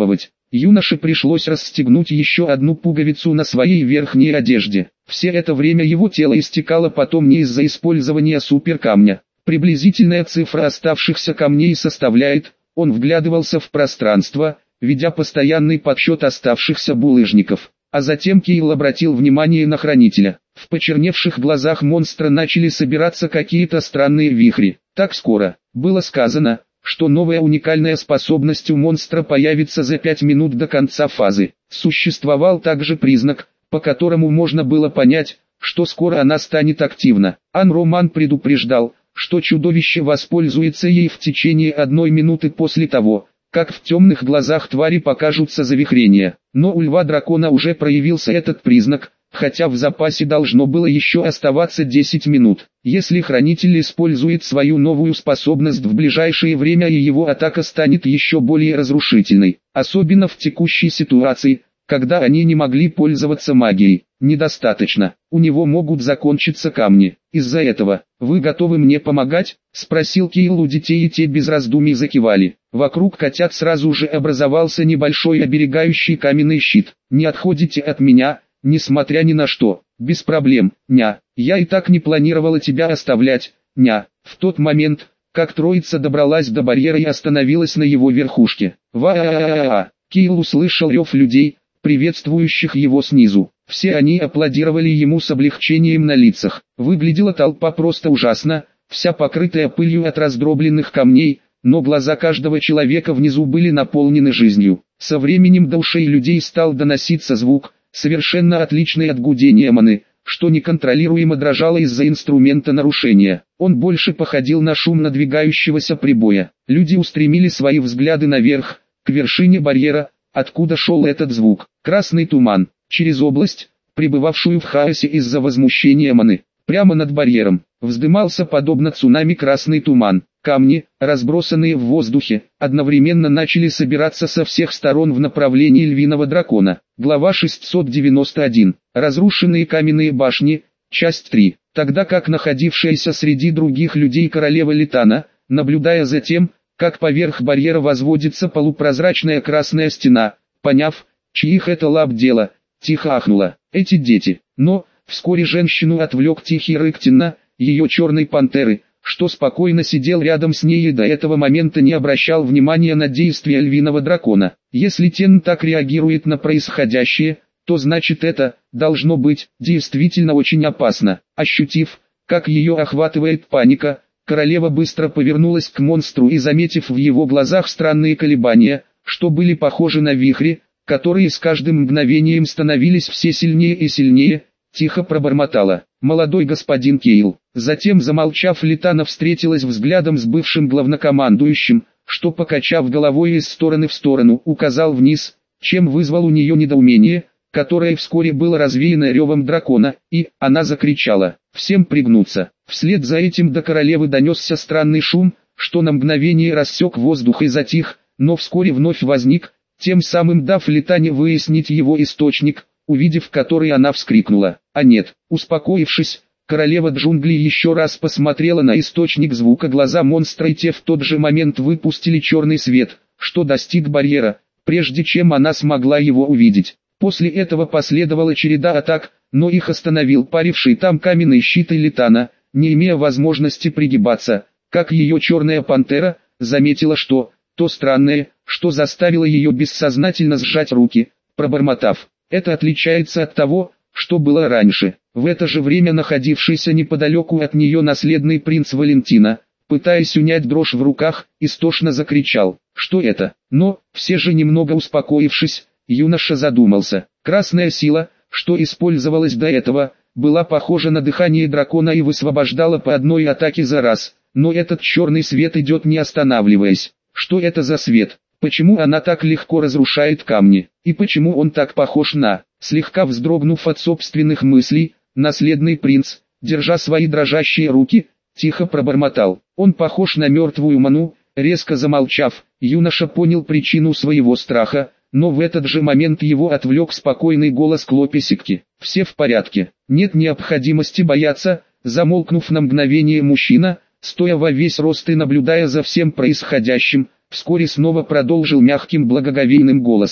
Юноше пришлось расстегнуть еще одну пуговицу на своей верхней одежде. Все это время его тело истекало потом не из-за использования суперкамня. Приблизительная цифра оставшихся камней составляет, он вглядывался в пространство, ведя постоянный подсчет оставшихся булыжников. А затем Кейл обратил внимание на хранителя. В почерневших глазах монстра начали собираться какие-то странные вихри. Так скоро. Было сказано, что новая уникальная способность у монстра появится за пять минут до конца фазы. Существовал также признак, по которому можно было понять, что скоро она станет активна. Ан-Роман предупреждал, что чудовище воспользуется ей в течение одной минуты после того, как в темных глазах твари покажутся завихрения. Но у льва-дракона уже проявился этот признак, хотя в запасе должно было еще оставаться десять минут. Если хранитель использует свою новую способность в ближайшее время, и его атака станет еще более разрушительной, особенно в текущей ситуации, когда они не могли пользоваться магией. Недостаточно, у него могут закончиться камни. Из-за этого, вы готовы мне помогать? Спросил Кейл у детей, и те без раздумий закивали. Вокруг котят сразу же образовался небольшой оберегающий каменный щит. Не отходите от меня, несмотря ни на что. Без проблем, ня. Я и так не планировала тебя оставлять, ня. В тот момент, как троица добралась до барьера и остановилась на его верхушке. Ва-а-а-а-а. Кейл услышал рев людей, приветствующих его снизу. Все они аплодировали ему с облегчением на лицах. Выглядела толпа просто ужасно, вся покрытая пылью от раздробленных камней, но глаза каждого человека внизу были наполнены жизнью. Со временем до ушей людей стал доноситься звук, совершенно отличный от гудения маны, что неконтролируемо дрожало из-за инструмента нарушения. Он больше походил на шум надвигающегося прибоя. Люди устремили свои взгляды наверх, к вершине барьера, откуда шел этот звук. Красный туман, через область, пребывавшую в хаосе из-за возмущения маны. Прямо над барьером, вздымался подобно цунами красный туман. Камни, разбросанные в воздухе, одновременно начали собираться со всех сторон в направлении львиного дракона. Глава шестьсот девяносто один. Разрушенные каменные башни, часть три. Тогда как находившаяся среди других людей королева Литана, наблюдая за тем, как поверх барьера возводится полупрозрачная красная стена, поняв, чьих это лап дело, тихо ахнула. Эти дети. Но, вскоре женщину отвлек тихий рык Тина, ее черной пантеры, что спокойно сидел рядом с ней и до этого момента не обращал внимания на действия львиного дракона. Если Тен так реагирует на происходящее, то значит это, должно быть, действительно очень опасно. Ощутив, как ее охватывает паника, королева быстро повернулась к монстру и, заметив в его глазах странные колебания, что были похожи на вихри, которые с каждым мгновением становились все сильнее и сильнее, тихо пробормотала: «Молодой господин Кейл». Затем, замолчав, Литана встретилась взглядом с бывшим главнокомандующим, что, покачав головой из стороны в сторону, указал вниз, чем вызвал у нее недоумение, которое вскоре было развеяно ревом дракона, и она закричала: «Всем пригнуться!». Вслед за этим до королевы донесся странный шум, что на мгновение рассек воздух и затих, но вскоре вновь возник, тем самым дав Литане выяснить его источник, увидев который она вскрикнула. А нет, успокоившись, королева джунглей еще раз посмотрела на источник звука. Глаза монстра и те в тот же момент выпустили черный свет, что достиг барьера, прежде чем она смогла его увидеть. После этого последовала череда атак, но их остановил паривший там каменный щит, и Литана, не имея возможности пригибаться, как ее черная пантера, заметила что, то странное, что заставило ее бессознательно сжать руки, пробормотав: «Это отличается от того, что было раньше». В это же время находившийся неподалеку от нее наследный принц Валентина, пытаясь унять дрожь в руках, истошно закричал: «Что это?». Но, все же немного успокоившись, юноша задумался. Красная сила, что использовалась до этого, была похожа на дыхание дракона и высвобождала по одной атаке за раз, но этот черный свет идет не останавливаясь. Что это за свет? Почему она так легко разрушает камни? И почему он так похож на... Слегка вздрогнув от собственных мыслей, наследный принц, держа свои дрожащие руки, тихо пробормотал: «Он похож на мертвую ману». Резко замолчав, юноша понял причину своего страха, но в этот же момент его отвлек спокойный голос Клописикки: «Все в порядке, нет необходимости бояться». Замолкнув на мгновение, мужчина, стоя во весь рост и наблюдая за всем происходящим, вскоре снова продолжил мягким благоговейным голосом: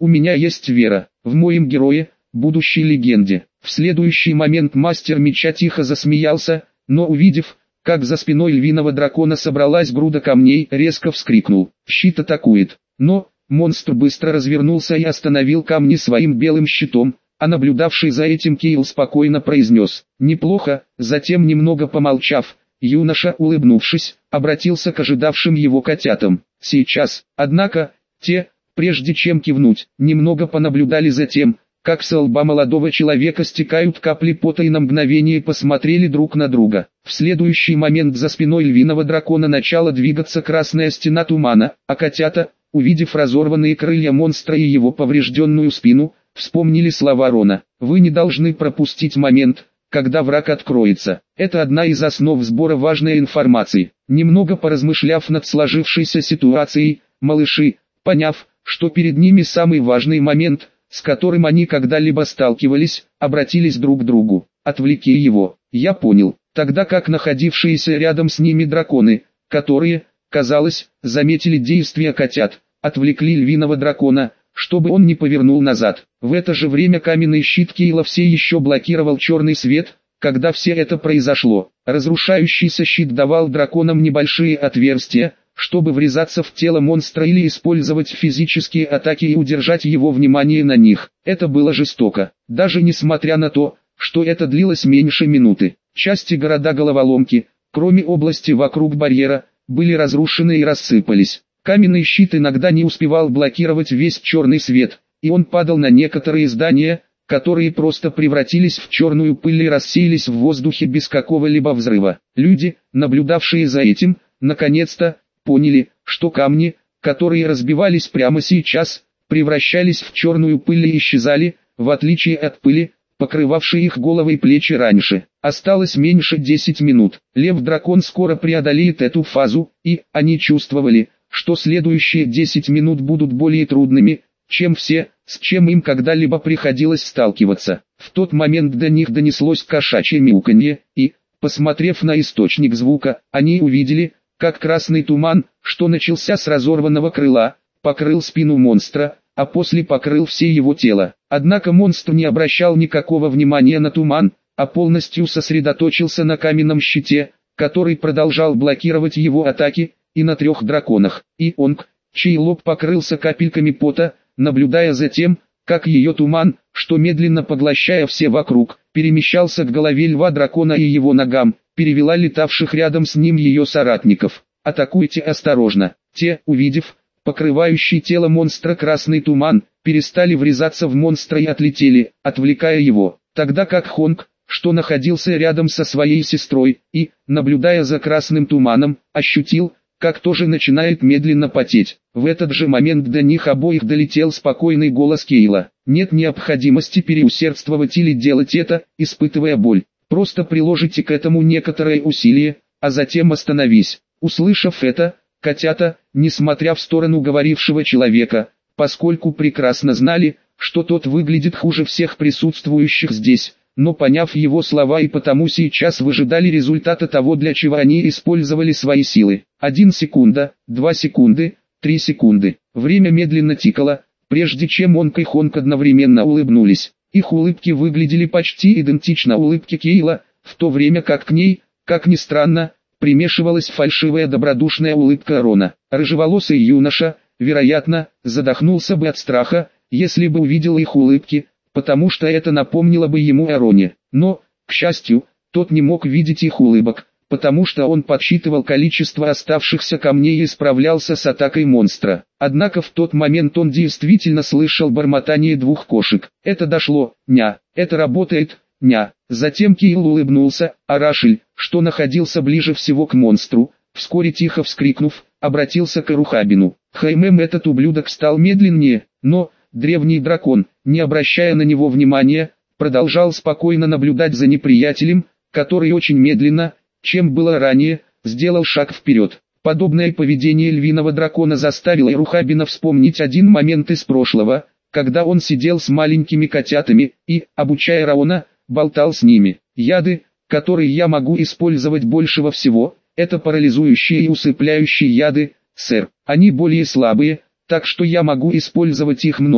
У меня есть вера в моем герое, будущей легенде. В следующий момент мастер меча тихо засмеялся, но увидев, как за спиной львиного дракона собралась груда камней, резко вскрикнул: «Щит атакует!» Но монстр быстро развернулся и остановил камни своим белым щитом, а наблюдавший за этим Кейл спокойно произнес: «Неплохо». Затем, немного помолчав, юноша, улыбнувшись, обратился к ожидавшим его котятам. Сейчас, однако, те, прежде чем кивнуть, немного понаблюдали за тем, как с лба молодого человека стекают капли пота, и на мгновение посмотрели друг на друга. В следующий момент за спиной львиного дракона начала двигаться красная стена тумана, а котята, увидев разорванные крылья монстра и его поврежденную спину, вспомнили слова Рона: «Вы не должны пропустить момент, когда враг откроется». Это одна из основ сбора важной информации. Немного поразмышляв над сложившейся ситуацией, малыши, поняв, что перед ними самый важный момент, с которым они когда-либо сталкивались, обратились друг к другу: «Отвлеки его». Я понял, тогда как находившиеся рядом с ними драконы, которые, казалось, заметили действия котят, отвлекли львиного дракона, чтобы он не повернул назад. В это же время каменный щит Кейла все еще блокировал черный свет. Когда все это произошло, разрушающийся щит давал драконам небольшие отверстия, чтобы врезаться в тело монстра или использовать физические атаки и удержать его внимание на них. Это было жестоко, даже несмотря на то, что это длилось меньше минуты. Части города-головоломки, кроме области вокруг барьера, были разрушены и рассыпались. Каменный щит иногда не успевал блокировать весь черный свет, и он падал на некоторые здания, которые просто превратились в черную пыль и рассеялись в воздухе без какого-либо взрыва. Люди, наблюдавшие за этим, наконец-то поняли, что камни, которые разбивались прямо сейчас, превращались в черную пыль и исчезали, в отличие от пыли, покрывавшей их головы и плечи раньше. Осталось меньше десяти минут. Лев-дракон скоро преодолеет эту фазу, и они чувствовали, что следующие десять минут будут более трудными, чем все, с чем им когда-либо приходилось сталкиваться. В тот момент до них донеслось кошачье мяуканье, и, посмотрев на источник звука, они увидели, как красный туман, что начался с разорванного крыла, покрыл спину монстра, а после покрыл все его тело. Однако монстр не обращал никакого внимания на туман, а полностью сосредоточился на каменном щите, который продолжал блокировать его атаки, и на трех драконах. И Онг, чей лоб покрылся капельками пота, наблюдая за тем, как ее туман, что медленно поглощая все вокруг, перемещался к голове льва-дракона и его ногам, перевела летавших рядом с ним ее соратников. «Атакуйте осторожно». Те, увидев покрывающий тело монстра красный туман, перестали врезаться в монстра и отлетели, отвлекая его, тогда как Хонг, что находился рядом со своей сестрой, и, наблюдая за красным туманом, ощутил, как тоже начинает медленно потеть. В этот же момент до них обоих долетел спокойный голос Кейла: «Нет необходимости переусердствовать или делать это, испытывая боль. Просто приложите к этому некоторое усилие, а затем остановись». Услышав это, котята, несмотря в сторону говорившего человека, поскольку прекрасно знали, что тот выглядит хуже всех присутствующих здесь, но поняв его слова и потому сейчас выжидали результата того, для чего они использовали свои силы. Один секунда, два секунды, три секунды. Время медленно тикало, прежде чем Онг и Хонг одновременно улыбнулись. Их улыбки выглядели почти идентично улыбке Кейла, в то время как к ней, как ни странно, примешивалась фальшивая добродушная улыбка Рона. Рыжеволосый юноша, вероятно, задохнулся бы от страха, если бы увидел их улыбки, потому что это напомнило бы ему о Роне. Но, к счастью, тот не мог видеть их улыбок, потому что он подсчитывал количество оставшихся камней и справлялся с атакой монстра. Однако в тот момент он действительно слышал бормотание двух кошек. Это дошло, ня, это работает, ня. Затем Кейл улыбнулся, а Рашель, что находился ближе всего к монстру, вскоре тихо вскрикнув, обратился к Рухабину. Хаймем, этот ублюдок стал медленнее, но... Древний дракон, не обращая на него внимания, продолжал спокойно наблюдать за неприятелем, который очень медленно, чем было ранее, сделал шаг вперед. Подобное поведение львиного дракона заставило Рухабина вспомнить один момент из прошлого, когда он сидел с маленькими котятами и, обучая Раона, болтал с ними. Яды, которые я могу использовать большего всего, это парализующие и усыпляющие яды, сэр. Они более слабые, так что я могу использовать их много,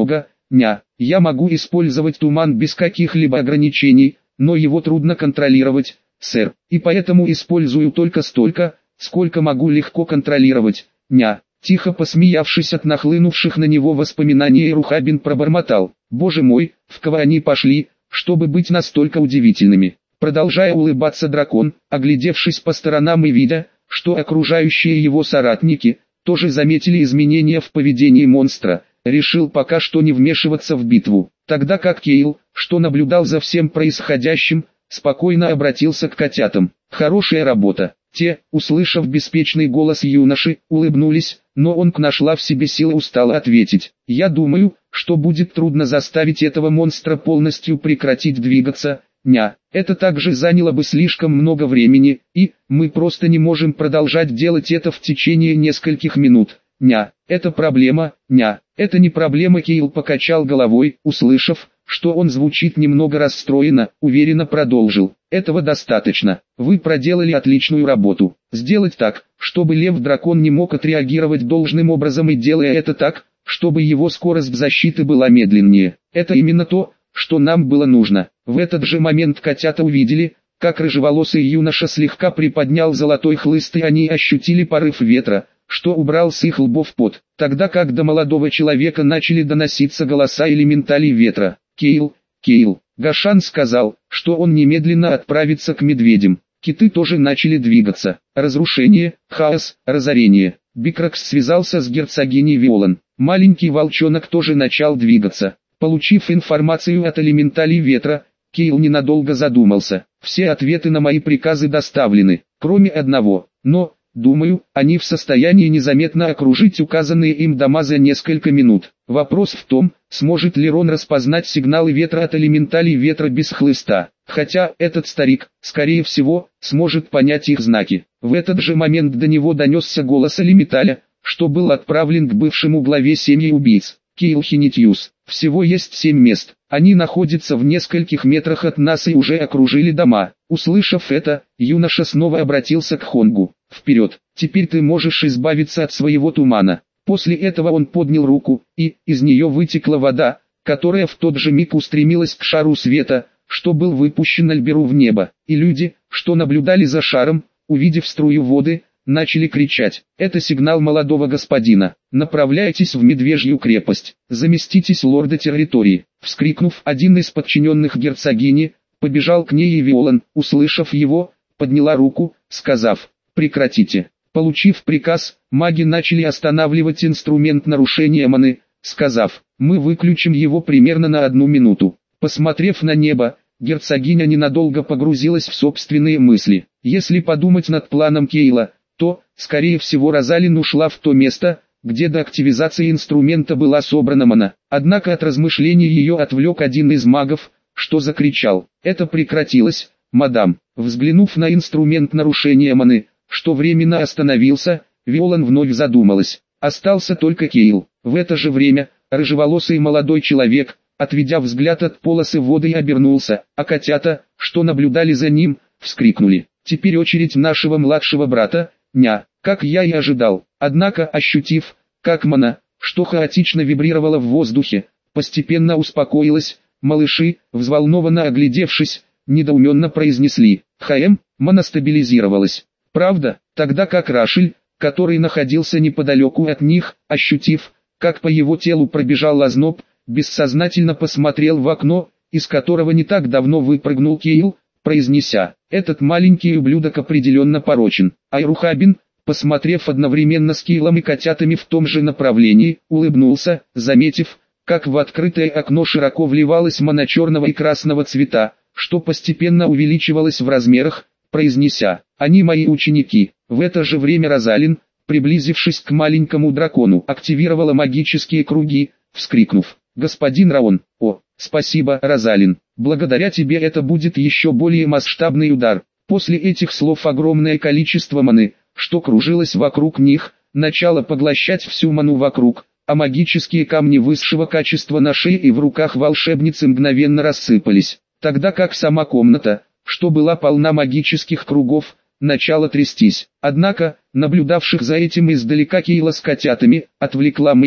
ня. Я могу использовать туман без каких-либо ограничений, но его трудно контролировать, сэр, и поэтому использую только столько, сколько могу легко контролировать, ня. Тихо посмеявшись от нахлынувших на него воспоминаний, Рухабин пробормотал: «Боже мой, в кого они пошли, чтобы быть настолько удивительными». Продолжая улыбаться, дракон, оглядевшись по сторонам и видя, что окружающие его соратники тоже заметили изменения в поведении монстра, решил пока что не вмешиваться в битву, тогда как Кейл, что наблюдал за всем происходящим, спокойно обратился к котятам. «Хорошая работа». Те, услышав беспечный голос юноши, улыбнулись, но он нашла в себе силы устало ответить: «Я думаю, что будет трудно заставить этого монстра полностью прекратить двигаться, ня. Это также заняло бы слишком много времени, и мы просто не можем продолжать делать это в течение нескольких минут, ня. Это проблема, ня. Это не проблема». Кейл покачал головой, услышав, что он звучит немного расстроенно, уверенно продолжил: «Этого достаточно. Вы проделали отличную работу. Сделать так, чтобы лев-дракон не мог отреагировать должным образом, и делая это так, чтобы его скорость защиты была медленнее. Это именно то, что нам было нужно». В этот же момент котята увидели, как рыжеволосый юноша слегка приподнял золотой хлыст, и они ощутили порыв ветра, что убрал с их лбов пот, тогда как до молодого человека начали доноситься голоса элементалей ветра. «Кейл, Кейл». Гашан сказал, что он немедленно отправится к медведям. Киты тоже начали двигаться. Разрушение, хаос, разорение. Бикракс связался с герцогиней Виолан. Маленький волчонок тоже начал двигаться. Получив информацию от элементалей ветра, Кейл ненадолго задумался. Все ответы на мои приказы доставлены, кроме одного, но, думаю, они в состоянии незаметно окружить указанные им дома за несколько минут. Вопрос в том, сможет ли Рон распознать сигналы ветра от элементалей ветра без хлыста, хотя этот старик, скорее всего, сможет понять их знаки. В этот же момент до него донесся голос элементаля, что был отправлен к бывшему главе семьи убийц, Кейл Хинитьюс. «Всего есть семь мест, они находятся в нескольких метрах от нас и уже окружили дома». Услышав это, юноша снова обратился к Хонгу. «Вперед, теперь ты можешь избавиться от своего тумана». После этого он поднял руку, и из нее вытекла вода, которая в тот же миг устремилась к шару света, что был выпущен Альберу в небо, и люди, что наблюдали за шаром, увидев струю воды, начали кричать: «Это сигнал молодого господина! Направляйтесь в Медвежью крепость, заместитесь лорда территории!» Вскрикнув, один из подчиненных герцогини побежал к ней, и Виолан, услышав его, подняла руку, сказав: «Прекратите». Получив приказ, маги начали останавливать инструмент нарушения маны, сказав: «Мы выключим его примерно на одну минуту». Посмотрев на небо, герцогиня ненадолго погрузилась в собственные мысли. Если подумать над планом Кейла, то, скорее всего, Розалин ушла в то место, где до активизации инструмента была собрана мана. Однако от размышлений ее отвлек один из магов, что закричал: «Это прекратилось, мадам». Взглянув на инструмент нарушения маны, что временно остановился, Виолан вновь задумалась. Остался только Кейл. В это же время, рыжеволосый молодой человек, отведя взгляд от полосы воды, обернулся, а котята, что наблюдали за ним, вскрикнули: «Теперь очередь нашего младшего брата, ня». Как я и ожидал. Однако, ощутив, как мана, что хаотично вибрировала в воздухе, постепенно успокоилась, малыши, взволнованно оглядевшись, недоуменно произнесли: «Хаэм, мана стабилизировалась». Правда, тогда как Рашель, который находился неподалеку от них, ощутив, как по его телу пробежал озноб, бессознательно посмотрел в окно, из которого не так давно выпрыгнул Кейл, произнеся: «Этот маленький ублюдок определенно порочен». А Рухабин, посмотрев одновременно с Кейлом и котятами в том же направлении, улыбнулся, заметив, как в открытое окно широко вливалась мана черного и красного цвета, что постепенно увеличивалось в размерах, произнеся: «Они мои ученики». В это же время Розалин, приблизившись к маленькому дракону, активировала магические круги, вскрикнув: «Господин Раон!» «О, спасибо, Розалин, благодаря тебе это будет еще более масштабный удар». После этих слов огромное количество маны, что кружилось вокруг них, начало поглощать всю ману вокруг, а магические камни высшего качества на шее и в руках волшебницы мгновенно рассыпались, тогда как сама комната, что была полна магических кругов, начала трястись. Однако, наблюдавших за этим издалека Кейла с котятами, отвлекла Мэри,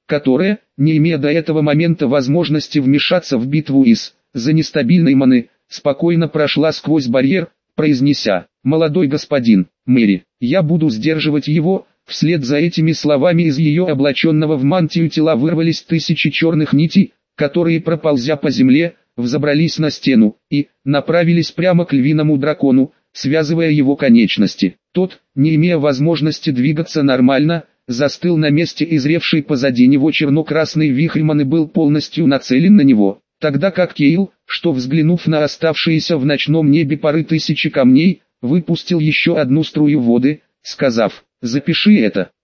которая, не имея до этого момента возможности вмешаться в битву из-за нестабильной маны, спокойно прошла сквозь барьер, произнеся: «Молодой господин, Мэри, я буду сдерживать его». Вслед за этими словами из ее облаченного в мантию тела вырвались тысячи черных нитей, которые, проползя по земле, взобрались на стену и направились прямо к львиному дракону, связывая его конечности. Тот, не имея возможности двигаться нормально, застыл на месте, изревший позади него черно-красный вихрь маны был полностью нацелен на него, тогда как Кейл, что взглянув на оставшиеся в ночном небе пары тысячи камней, выпустил еще одну струю воды, сказав: «Запиши это».